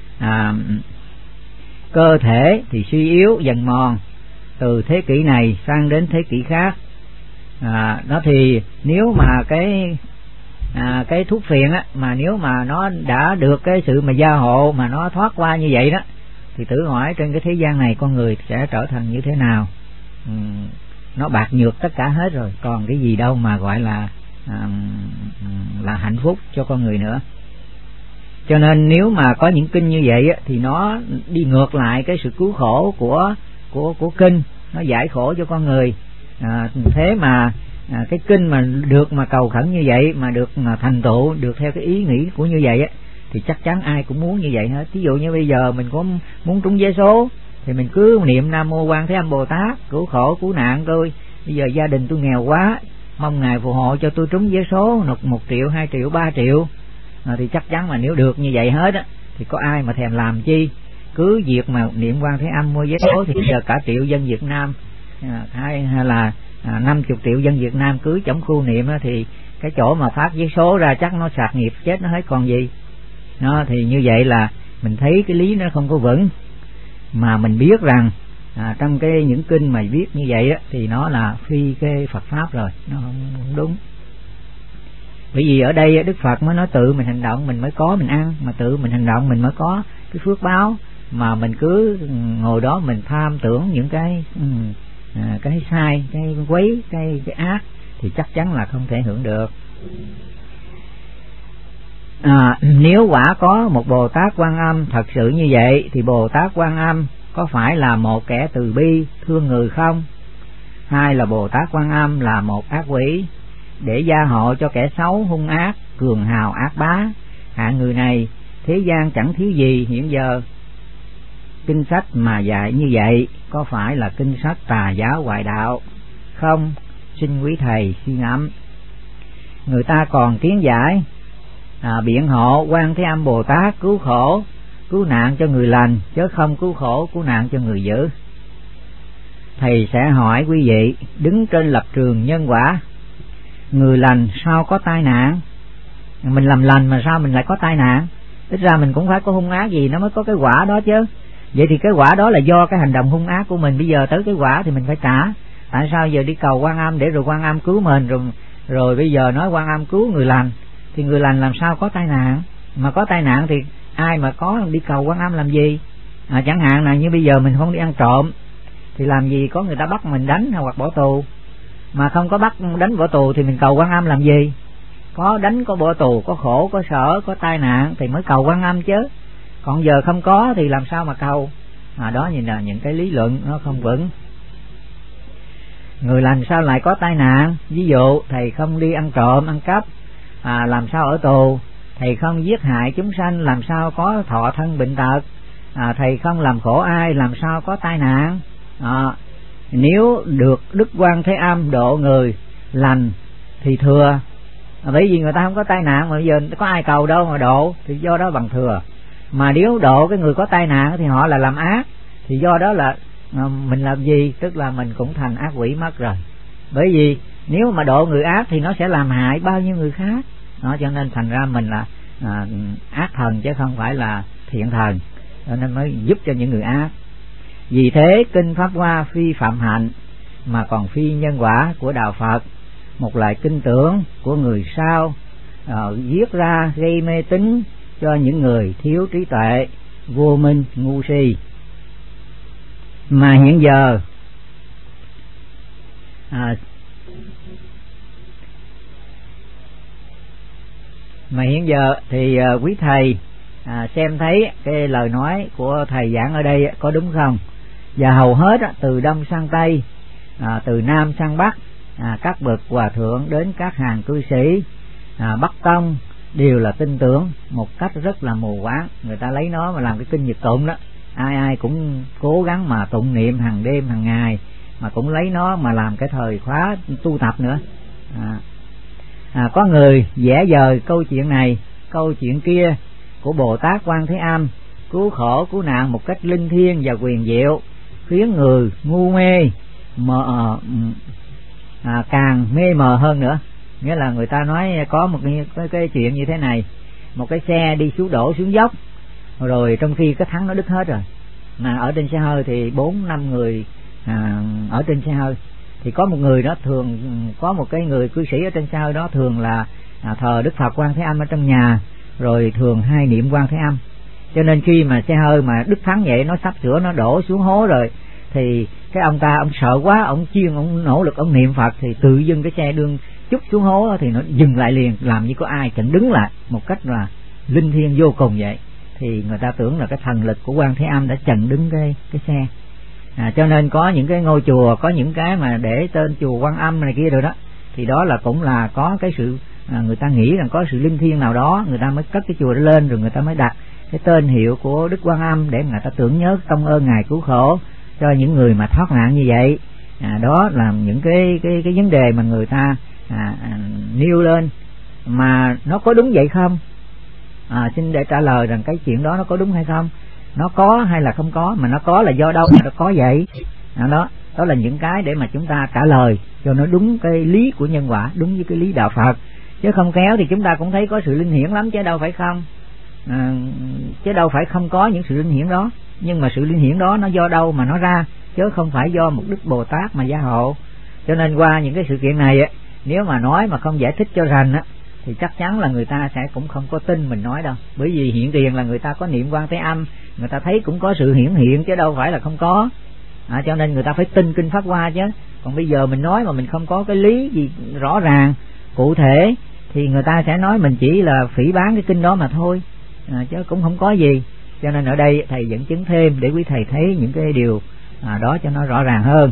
cơ thể thì suy yếu dần mòn từ thế kỷ này sang đến thế kỷ khác. Đó thì nếu mà cái thuốc phiện mà nếu mà nó đã được cái sự mà gia hộ mà nó thoát qua như vậy đó, thì thử hỏi trên cái thế gian này con người sẽ trở thành như thế nào? Nó bạc nhược tất cả hết rồi, còn cái gì đâu mà gọi là hạnh phúc cho con người nữa. Cho nên nếu mà có những kinh như vậy thì nó đi ngược lại cái sự cứu khổ của kinh, nó giải khổ cho con người. Thế mà cái kinh mà được mà cầu khẩn như vậy, mà được thành tựu được theo cái ý nghĩ của như vậy thì chắc chắn ai cũng muốn như vậy hết. Ví dụ như bây giờ mình có muốn trúng vé số thì mình cứ niệm Nam Mô Quan Thế Âm Bồ Tát cứu khổ cứu nạn tôi. Bây giờ gia đình tôi nghèo quá, mong Ngài phù hộ cho tôi trúng vé số, nộp 1 triệu, 2 triệu, 3 triệu. Thì chắc chắn mà nếu được như vậy hết thì có ai mà thèm làm chi. cứ việc mà niệm Quan Thế Âm mua vé số thì giờ cả triệu dân Việt Nam hay là 50 triệu dân Việt Nam cứ chống khu niệm đó, thì cái chỗ mà phát vé số ra chắc nó sạc nghiệp chết nó hết còn gì. Nó thì như vậy là mình thấy cái lý nó không có vững, mà mình biết rằng trong cái những kinh mà viết như vậy á, thì nó là phi cái Phật pháp rồi, nó không đúng. Bởi vì ở đây Đức Phật mới nói tự mình hành động mình mới có mình ăn, mà tự mình hành động mình mới có cái phước báo, mà mình cứ ngồi đó mình tham tưởng những cái sai, cái quấy, cái ác thì chắc chắn là không thể hưởng được. Nếu quả có một Bồ Tát Quan Âm thật sự như vậy thì Bồ Tát Quan Âm có phải là một kẻ từ bi thương người không? Hay là Bồ Tát Quan Âm là một ác quỷ để gia hộ cho kẻ xấu hung ác, cường hào ác bá? Hạng người này thế gian chẳng thiếu gì hiện giờ. Kinh sách mà dạy như vậy có phải là kinh sách tà giáo ngoại đạo không? Xin quý thầy suy ngẫm. Người ta còn kiến giải biện hộ Quan Thế Âm Bồ Tát cứu khổ cứu nạn cho người lành, chứ không cứu khổ cứu nạn cho người dữ. Thầy sẽ hỏi quý vị, đứng trên lập trường nhân quả, người lành sao có tai nạn? Mình làm lành mà sao mình lại có tai nạn? Ít ra mình cũng phải có hung ác gì nó mới có cái quả đó chứ. Vậy thì cái quả đó là do cái hành động hung ác của mình, bây giờ tới cái quả thì mình phải trả. Tại sao giờ đi cầu Quan Âm để rồi Quan Âm cứu mình, rồi bây giờ nói Quan Âm cứu người lành, thì người lành làm sao có tai nạn? Mà có tai nạn thì ai mà có đi cầu Quan Âm làm gì? Chẳng hạn là như bây giờ mình không đi ăn trộm thì làm gì có người ta bắt mình đánh hoặc bỏ tù. Mà không có bắt đánh bỏ tù thì mình cầu Quan Âm làm gì? Có đánh, có bỏ tù, có khổ, có sở, có tai nạn thì mới cầu Quan Âm chứ. Còn giờ không có thì làm sao mà cầu? Đó nhìn là những cái lý luận nó không vững. Người lành sao lại có tai nạn? Ví dụ thầy không đi ăn trộm, ăn cắp, làm sao ở tù? Thầy không giết hại chúng sanh, làm sao có thọ thân bệnh tật? Thầy không làm khổ ai, làm sao có tai nạn? Nếu được Đức Quan Thế Âm độ người lành thì thừa, bởi vì người ta không có tai nạn mà bây giờ có ai cầu đâu mà độ, thì do đó bằng thừa. Mà nếu độ cái người có tai nạn thì họ là làm ác, thì do đó là mình làm gì? Tức là mình cũng thành ác quỷ mất rồi. Bởi vì nếu mà độ người ác thì nó sẽ làm hại bao nhiêu người khác. Cho nên thành ra mình là ác thần chứ không phải là thiện thần, cho nên mới giúp cho những người ác. Vì thế kinh Pháp Hoa phi phạm hạnh mà còn phi nhân quả của đạo Phật, một loại kinh tưởng của người sau viết ra gây mê tín cho những người thiếu trí tuệ, vô minh, ngu si. Mà hiện giờ thì quý thầy xem thấy cái lời nói của thầy giảng ở đây có đúng không? Và hầu hết từ Đông sang Tây, từ Nam sang Bắc, các bậc hòa thượng đến các hàng cư sĩ Bắc Tông đều là tin tưởng một cách rất là mù quáng. Người ta lấy nó mà làm cái kinh Nhật tụng đó, ai cũng cố gắng mà tụng niệm hàng đêm hàng ngày, mà cũng lấy nó mà làm cái thời khóa tu tập nữa. Có người vẽ vời câu chuyện này, câu chuyện kia của Bồ Tát Quan Thế Âm cứu khổ cứu nạn một cách linh thiêng và quyền diệu, khiến người ngu mê càng mê mờ hơn nữa. Nghĩa là người ta nói có một cái chuyện như thế này, một cái xe đi đổ xuống dốc, rồi trong khi cái thắng nó đứt hết rồi, mà ở trên xe hơi thì 4-5 người ở trên xe hơi, thì có một người đó thường có một cái người cư sĩ ở trên xe hơi đó thường là thờ Đức Phật Quan Thế Âm ở trong nhà, rồi thường hay niệm Quan Thế Âm. Cho nên khi mà xe hơi mà đứt thắng vậy, nó sắp sửa nó đổ xuống hố rồi, thì cái ông sợ quá, ông nỗ lực ông niệm Phật, thì tự dưng cái xe đương chút xuống hố thì nó dừng lại liền, làm như có ai chặn đứng lại một cách là linh thiêng vô cùng vậy. Thì người ta tưởng là cái thần lực của Quan Thế Âm đã chặn đứng cái xe. Cho nên có những cái ngôi chùa, có những cái mà để tên chùa Quan Âm này kia rồi đó, thì đó là cũng là có cái sự người ta nghĩ rằng có sự linh thiêng nào đó, người ta mới cất cái chùa đó lên, rồi người ta mới đặt cái tên hiệu của Đức Quan Âm để người ta tưởng nhớ công ơn ngài cứu khổ cho những người mà thoát nạn như vậy. Đó là những cái vấn đề mà người ta nêu lên. Mà nó có đúng vậy không? Xin để trả lời rằng cái chuyện đó nó có đúng hay không. nó có hay là không có, mà nó có là do đâu mà nó có vậy. Đó là những cái để mà chúng ta trả lời cho nó đúng cái lý của nhân quả, đúng với cái lý đạo Phật. Chứ không khéo thì chúng ta cũng thấy có sự linh hiển lắm chứ đâu phải không, chứ đâu phải không có những sự linh hiển đó. Nhưng mà sự linh hiển đó nó do đâu mà nó ra, chứ không phải do một Đức Bồ Tát mà gia hộ. Cho nên qua những cái sự kiện này á, nếu mà nói mà không giải thích cho rành á, thì chắc chắn là người ta sẽ cũng không có tin mình nói đâu. Bởi vì hiện tiền là người ta có niệm Quan Thế Âm, người ta thấy cũng có sự hiển hiện chứ đâu phải là không có. Cho nên người ta phải tin kinh Pháp Hoa chứ. Còn bây giờ mình nói mà mình không có cái lý gì rõ ràng cụ thể thì người ta sẽ nói mình chỉ là phỉ báng cái kinh đó mà thôi, chứ cũng không có gì. Cho nên ở đây thầy dẫn chứng thêm để quý thầy thấy những cái điều đó cho nó rõ ràng hơn.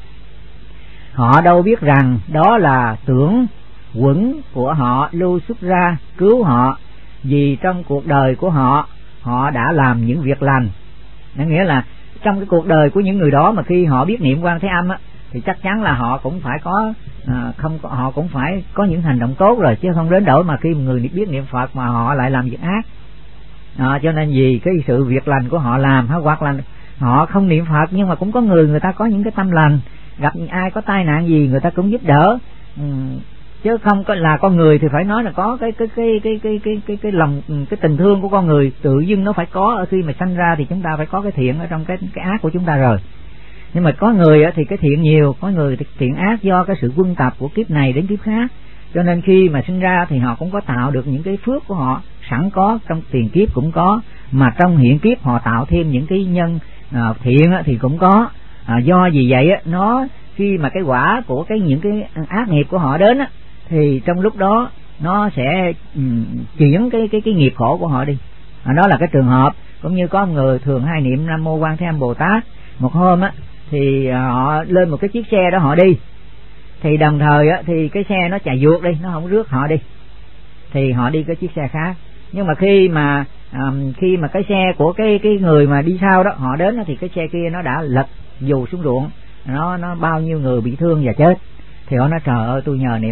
Họ đâu biết rằng đó là tưởng quẩn của họ lưu xuất ra cứu họ, vì trong cuộc đời của họ, họ đã làm những việc lành. Nghĩa là trong cái cuộc đời của những người đó mà khi họ biết niệm Quan Thế Âm á, thì chắc chắn là họ cũng phải có họ cũng phải có những hành động tốt rồi, chứ không đến đổi mà khi một người biết niệm Phật mà họ lại làm việc ác. Cho nên vì cái sự việc lành của họ làm, hoặc là họ không niệm Phật nhưng mà cũng có người ta có những cái tâm lành, gặp ai có tai nạn gì người ta cũng giúp đỡ. Chứ không có là con người thì phải nói là có cái lòng, cái tình thương của con người tự dưng nó phải có. Ở khi mà sanh ra thì chúng ta phải có cái thiện ở trong cái ác của chúng ta rồi. Nhưng mà có người thì cái thiện nhiều, có người thì thiện ác do cái sự quân tập của kiếp này đến kiếp khác. Cho nên khi mà sinh ra thì họ cũng có tạo được những cái phước của họ sẵn có trong tiền kiếp cũng có, mà trong hiện kiếp họ tạo thêm những cái nhân thiện thì cũng có. Do vì vậy nó khi mà cái quả của những cái ác nghiệp của họ đến thì trong lúc đó nó sẽ chuyển cái nghiệp khổ của họ đi. Đó là cái trường hợp. Cũng như có người thường hay niệm Nam Mô Quan Thế Âm Bồ Tát, một hôm thì họ lên một cái chiếc xe đó họ đi, thì đồng thời thì cái xe nó chạy vượt đi, nó không rước họ đi, thì họ đi cái chiếc xe khác. Nhưng mà khi mà cái xe của cái người mà đi sau đó họ đến thì cái xe kia nó đã lật dù xuống ruộng, nó bao nhiêu người bị thương và chết. Thì họ nói trời ơi, tôi nhờ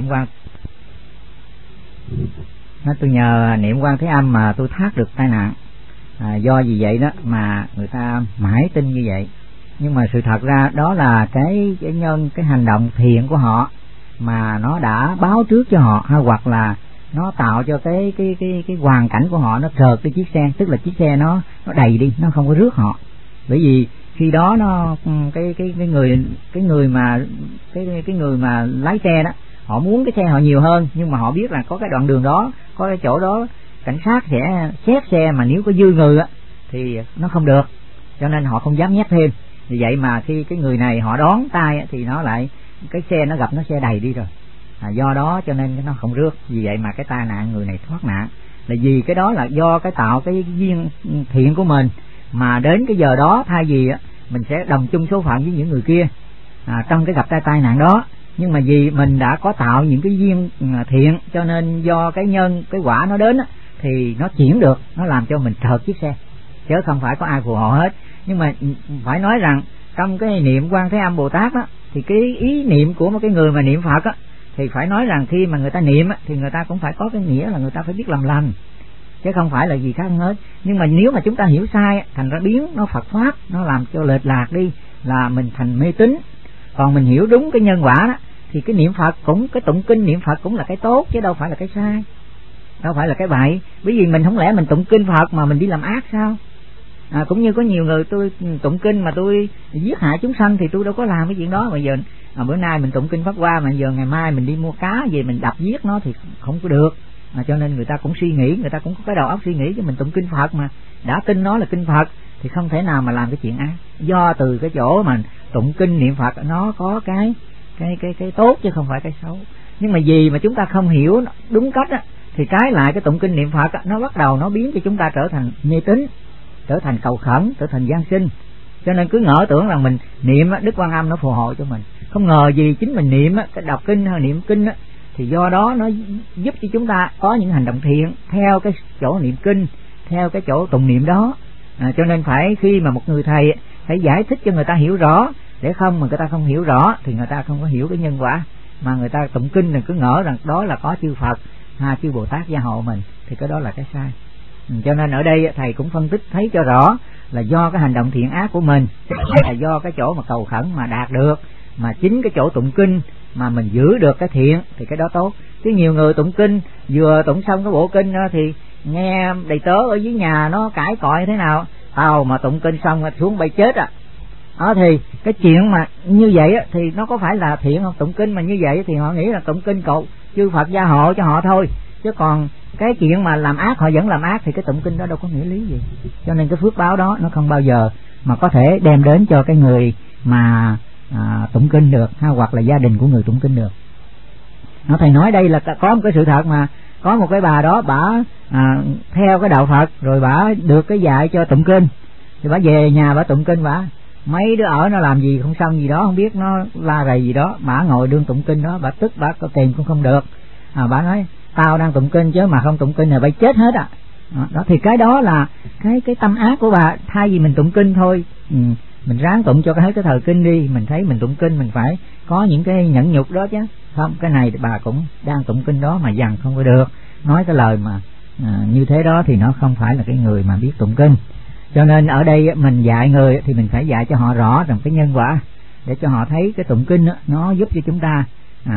niệm Quan Thế Âm mà tôi thoát được tai nạn. Do vì vậy đó mà người ta mãi tin như vậy. Nhưng mà sự thật ra đó là cái hành động thiện của họ mà nó đã báo trước cho họ, hoặc là nó tạo cho cái hoàn cảnh của họ nó trợt cái chiếc xe, tức là chiếc xe nó đầy đi, nó không có rước họ. Bởi vì khi đó nó cái người mà lái xe đó, họ muốn cái xe họ nhiều hơn, nhưng mà họ biết là có cái đoạn đường đó, có cái chỗ đó cảnh sát sẽ xét xe, mà nếu có dư người thì nó không được, cho nên họ không dám nhét thêm. Vì vậy mà khi cái người này họ đón tay thì nó lại cái xe nó gặp nó xe đầy đi rồi. Do đó cho nên nó không rước. Vì vậy mà cái tai nạn người này thoát nạn là vì cái đó là do cái tạo cái duyên thiện của mình, mà đến cái giờ đó thay vì mình sẽ đồng chung số phận với những người kia trong cái gặp tai nạn đó, nhưng mà vì mình đã có tạo những cái duyên thiện, cho nên do cái quả nó đến thì nó chuyển được, nó làm cho mình trợt chiếc xe, chứ không phải có ai phù hộ hết. Nhưng mà phải nói rằng trong cái niệm Quan Thế Âm Bồ Tát thì cái ý niệm của một cái người mà niệm Phật thì phải nói rằng khi mà người ta niệm thì người ta cũng phải có cái nghĩa là người ta phải biết làm lành, chứ không phải là gì khác hết. Nhưng mà nếu mà chúng ta hiểu sai, thành ra biến nó Phật pháp, nó làm cho lệch lạc đi, là mình thành mê tín. Còn mình hiểu đúng cái nhân quả đó, thì cái niệm Phật cũng, cái tụng kinh niệm Phật cũng là cái tốt, chứ đâu phải là cái sai, đâu phải là cái bậy. Bởi vì mình không lẽ mình tụng kinh Phật mà mình đi làm ác sao? Cũng như có nhiều người tôi tụng kinh mà tôi giết hại chúng sanh thì tôi đâu có làm cái chuyện đó. Bây giờ bữa nay mình tụng kinh Pháp Hoa mà giờ ngày mai mình đi mua cá về mình đập giết nó thì không có được. Cho nên người ta cũng suy nghĩ, người ta cũng có cái đầu óc suy nghĩ, chứ mình tụng kinh Phật mà đã tin nó là kinh Phật thì không thể nào mà làm cái chuyện ác. Do từ cái chỗ mình tụng kinh niệm Phật nó có cái tốt chứ không phải cái xấu. Nhưng mà vì mà chúng ta không hiểu đúng cách thì trái lại cái tụng kinh niệm Phật nó bắt đầu nó biến cho chúng ta trở thành mê tín, trở thành cầu khẩn, trở thành gian sinh. Cho nên cứ ngỡ tưởng rằng mình niệm Đức Quan Âm nó phù hộ cho mình, không ngờ gì chính mình niệm cái đọc kinh hay niệm kinh thì do đó nó giúp cho chúng ta có những hành động thiện theo cái chỗ niệm kinh, theo cái chỗ tụng niệm đó. Cho nên phải khi mà một người thầy phải giải thích cho người ta hiểu rõ, để không mà người ta không hiểu rõ thì người ta không có hiểu cái nhân quả, mà người ta tụng kinh thì cứ ngỡ rằng đó là có chư Phật, chư Bồ Tát gia hộ mình, thì cái đó là cái sai. Cho nên ở đây thầy cũng phân tích thấy cho rõ là do cái hành động thiện ác của mình, là do cái chỗ mà cầu khẩn mà đạt được, mà chính cái chỗ tụng kinh mà mình giữ được cái thiện thì cái đó tốt. Chứ nhiều người tụng kinh, vừa tụng xong cái bộ kinh thì nghe đầy tớ ở dưới nhà nó cãi cọi thế nào, tao mà tụng kinh xong xuống bay chết thì cái chuyện mà như vậy thì nó có phải là thiện không? Tụng kinh mà như vậy thì họ nghĩ là tụng kinh cầu chư Phật gia hộ cho họ thôi, chứ còn cái chuyện mà làm ác họ vẫn làm ác thì cái tụng kinh đó đâu có nghĩa lý gì. Cho nên cái phước báo đó nó không bao giờ mà có thể đem đến cho cái người mà tụng kinh được, hoặc là gia đình của người tụng kinh được. Thầy nói đây là có một cái sự thật, mà có một cái bà đó bả theo cái đạo Phật rồi bả được cái dạy cho tụng kinh, thì bả về nhà bả tụng kinh, bả mấy đứa ở nó làm gì không xong gì đó không biết, nó la rầy gì đó, bả ngồi đương tụng kinh đó, bả tức, bả có tìm cũng không được. Bả nói tao đang tụng kinh chứ mà không tụng kinh là bay chết hết đó. Thì cái đó là cái tâm ác của bà. Thay vì mình tụng kinh thôi, mình ráng tụng cho hết cái thời kinh đi, mình thấy mình tụng kinh mình phải có những cái nhẫn nhục đó chứ. Không, cái này bà cũng đang tụng kinh đó mà dằn không có được, nói cái lời mà như thế đó thì nó không phải là cái người mà biết tụng kinh. Cho nên ở đây mình dạy người thì mình phải dạy cho họ rõ rằng cái nhân quả, để cho họ thấy cái tụng kinh đó, nó giúp cho chúng ta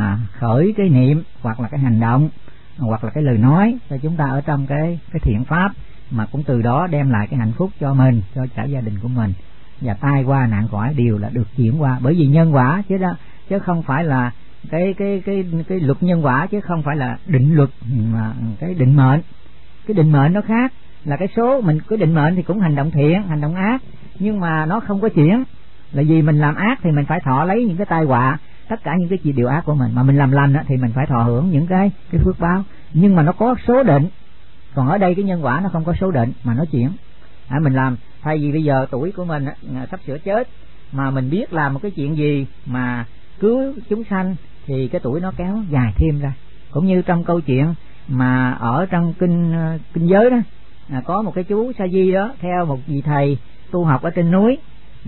khởi cái niệm, hoặc là cái hành động, hoặc là cái lời nói cho chúng ta ở trong cái thiện pháp, mà cũng từ đó đem lại cái hạnh phúc cho mình, cho cả gia đình của mình, và tai qua nạn khỏi đều là được chuyển qua. Bởi vì nhân quả chứ không phải là cái luật nhân quả, chứ không phải là định luật, mà cái định mệnh. Cái định mệnh nó khác, là cái số mình cái định mệnh thì cũng hành động thiện, hành động ác, nhưng mà nó không có chuyển. Là vì mình làm ác thì mình phải thọ lấy những cái tai họa, tất cả những cái điều ác của mình, mà mình làm lành thì mình phải thọ hưởng những cái phước báo, nhưng mà nó có số định. Còn ở đây cái nhân quả nó không có số định mà nó chuyển. Mình làm, thay vì bây giờ tuổi của mình sắp sửa chết mà mình biết làm một cái chuyện gì mà cứu chúng sanh thì cái tuổi nó kéo dài thêm ra. Cũng như trong câu chuyện mà ở trong kinh giới đó, có một cái chú Sa Di đó theo một vị thầy tu học ở trên núi.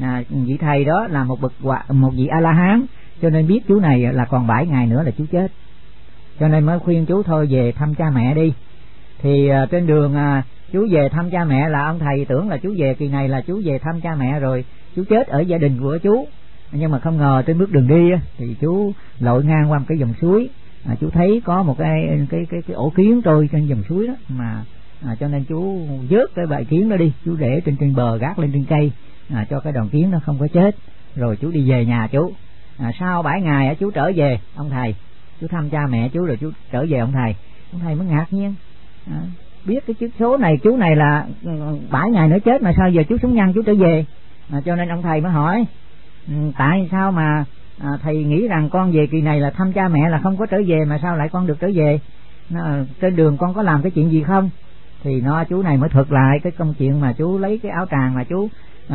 Vị thầy đó là một vị A La Hán, cho nên biết chú này là còn 7 ngày nữa là chú chết, cho nên mới khuyên chú thôi về thăm cha mẹ đi. Thì trên đường chú về thăm cha mẹ là ông thầy tưởng là chú về kỳ này là chú về thăm cha mẹ rồi chú chết ở gia đình của chú. Nhưng mà không ngờ trên bước đường đi thì chú lội ngang qua một cái dòng suối, chú thấy có một cái ổ kiến trôi trên dòng suối đó, mà cho nên chú vớt cái bầy kiến đó đi, chú để trên bờ gác lên trên cây, cho cái đòn kiến nó không có chết. Rồi chú đi về nhà chú. Sau 7 ngày chú trở về ông thầy, chú thăm cha mẹ chú rồi chú trở về ông thầy mới ngạc nhiên, biết cái chiếc số này chú này là 7 ngày nữa chết mà sao giờ chú sống nhăn chú trở về. Cho nên ông thầy mới hỏi tại sao mà thầy nghĩ rằng con về kỳ này là thăm cha mẹ là không có trở về, mà sao lại con được trở về, trên đường con có làm cái chuyện gì không? Thì chú này mới thuật lại cái công chuyện mà chú lấy cái áo tràng mà chú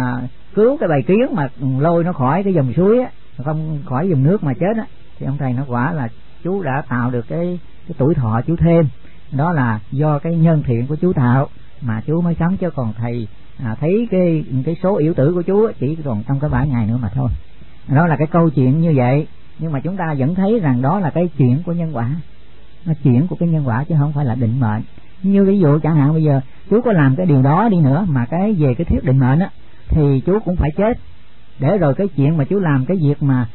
cứu cái bầy kiến mà lôi nó khỏi cái dòng suối không khỏi dòng nước mà chết thì ông thầy nó quả là chú đã tạo được cái tuổi thọ chú thêm. Đó là do cái nhân thiện của chú tạo mà chú mới sống, chứ còn thầy thấy cái số yểu tử của chú chỉ còn trong cái 7 ngày nữa mà thôi. Đó là cái câu chuyện như vậy, nhưng mà chúng ta vẫn thấy rằng đó là cái chuyện của nhân quả, nó chuyện của cái nhân quả chứ không phải là định mệnh. Như ví dụ chẳng hạn bây giờ chú có làm cái điều đó đi nữa mà về cái thuyết định mệnh thì chú cũng phải chết, để rồi cái chuyện mà chú làm cái việc mà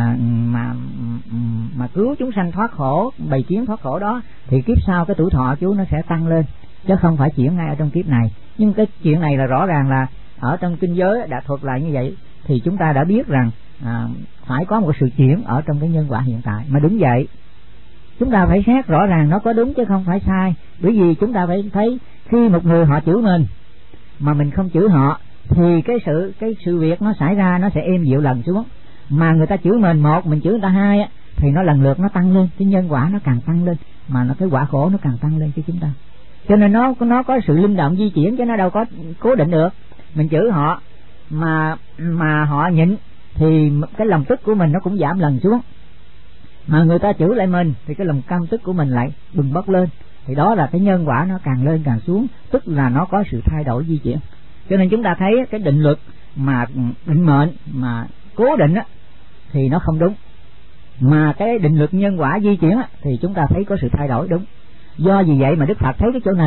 cứu chúng sanh thoát khổ, bầy kiến thoát khổ đó, thì kiếp sau cái tuổi thọ chú nó sẽ tăng lên, chứ không phải chuyển ngay ở trong kiếp này. Nhưng cái chuyện này là rõ ràng là ở trong kinh giới đã thuật lại như vậy, thì chúng ta đã biết rằng phải có một sự chuyển ở trong cái nhân quả hiện tại. Mà đúng vậy, chúng ta phải xét rõ ràng nó có đúng chứ không phải sai. Bởi vì chúng ta phải thấy khi một người họ chửi mình mà mình không chửi họ thì cái sự việc nó xảy ra nó sẽ êm dịu lần xuống. Mà người ta chửi mình một, mình chửi người ta hai thì nó lần lượt nó tăng lên, cái nhân quả nó càng tăng lên, mà cái quả khổ nó càng tăng lên cho chúng ta. Cho nên nó có sự linh động di chuyển chứ nó đâu có cố định được. Mình chửi họ mà họ nhịn thì cái lòng tức của mình nó cũng giảm lần xuống, mà người ta chửi lại mình thì cái lòng căm tức của mình lại bừng bốc lên. Thì đó là cái nhân quả nó càng lên càng xuống, tức là nó có sự thay đổi di chuyển. Cho nên chúng ta thấy cái định luật mà định mệnh mà cố định thì nó không đúng, mà cái định luật nhân quả di chuyển thì chúng ta thấy có sự thay đổi đúng. Do vì vậy mà Đức Phật thấy cái chỗ này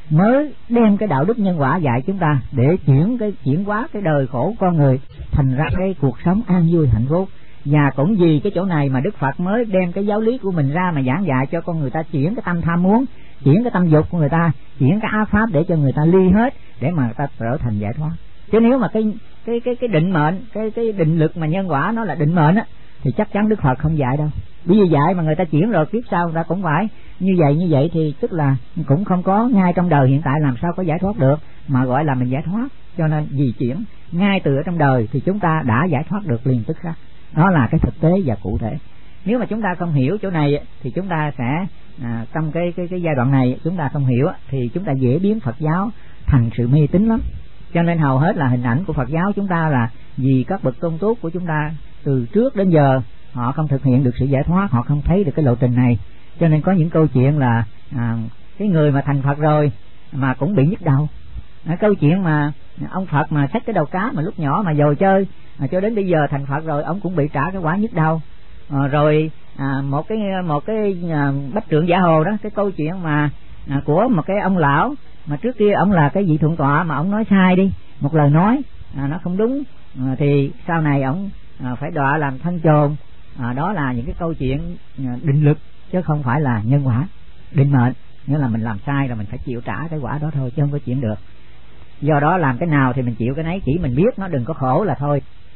mới đem cái đạo đức nhân quả dạy chúng ta để chuyển hóa cái đời khổ con người thành ra cái cuộc sống an vui hạnh phúc. Và cũng vì cái chỗ này mà Đức Phật mới đem cái giáo lý của mình ra mà giảng dạy cho con người ta chuyển cái tâm tham muốn, chuyển cái tâm dục của người ta, chuyển cái ác pháp để cho người ta ly hết, để mà người ta trở thành giải thoát. Chứ nếu mà cái định mệnh, cái định lực mà nhân quả nó là định mệnh á, thì chắc chắn Đức Phật không dạy đâu. Bởi vì dạy mà người ta chuyển rồi kiếp sau người ta cũng phải như vậy thì tức là cũng không có ngay trong đời hiện tại làm sao có giải thoát được, mà gọi là mình giải thoát. Cho nên vì chuyển ngay từ ở trong đời thì chúng ta đã giải thoát được liền tức khắc. Đó là cái thực tế và cụ thể. Nếu mà chúng ta không hiểu chỗ này thì chúng ta sẽ trong cái giai đoạn này chúng ta không hiểu thì chúng ta dễ biến Phật giáo thành sự mê tín lắm. Cho nên hầu hết là hình ảnh của Phật giáo chúng ta là vì các bậc tôn túc của chúng ta từ trước đến giờ họ không thực hiện được sự giải thoát, họ không thấy được cái lộ trình này. Cho nên có những câu chuyện là cái người mà thành Phật rồi mà cũng bị nhức đầu. Câu chuyện mà ông Phật mà xách cái đầu cá mà lúc nhỏ mà dồi chơi cho đến bây giờ thành Phật rồi ông cũng bị trả cái quả nhức đầu. Rồi một cái Bách Trượng Giả Hồ đó, cái câu chuyện mà của một cái ông lão mà trước kia ông là cái vị thượng tọa mà ông nói sai đi một lời nói nó không đúng, thì sau này ông phải đọa làm thân chồn. Đó là những cái câu chuyện định lực chứ không phải là nhân quả định mệnh, nghĩa là mình làm sai rồi mình phải chịu trả cái quả đó thôi chứ không có chuyện được. Do đó làm cái nào thì mình chịu cái nấy, chỉ mình biết nó đừng có khổ là thôi.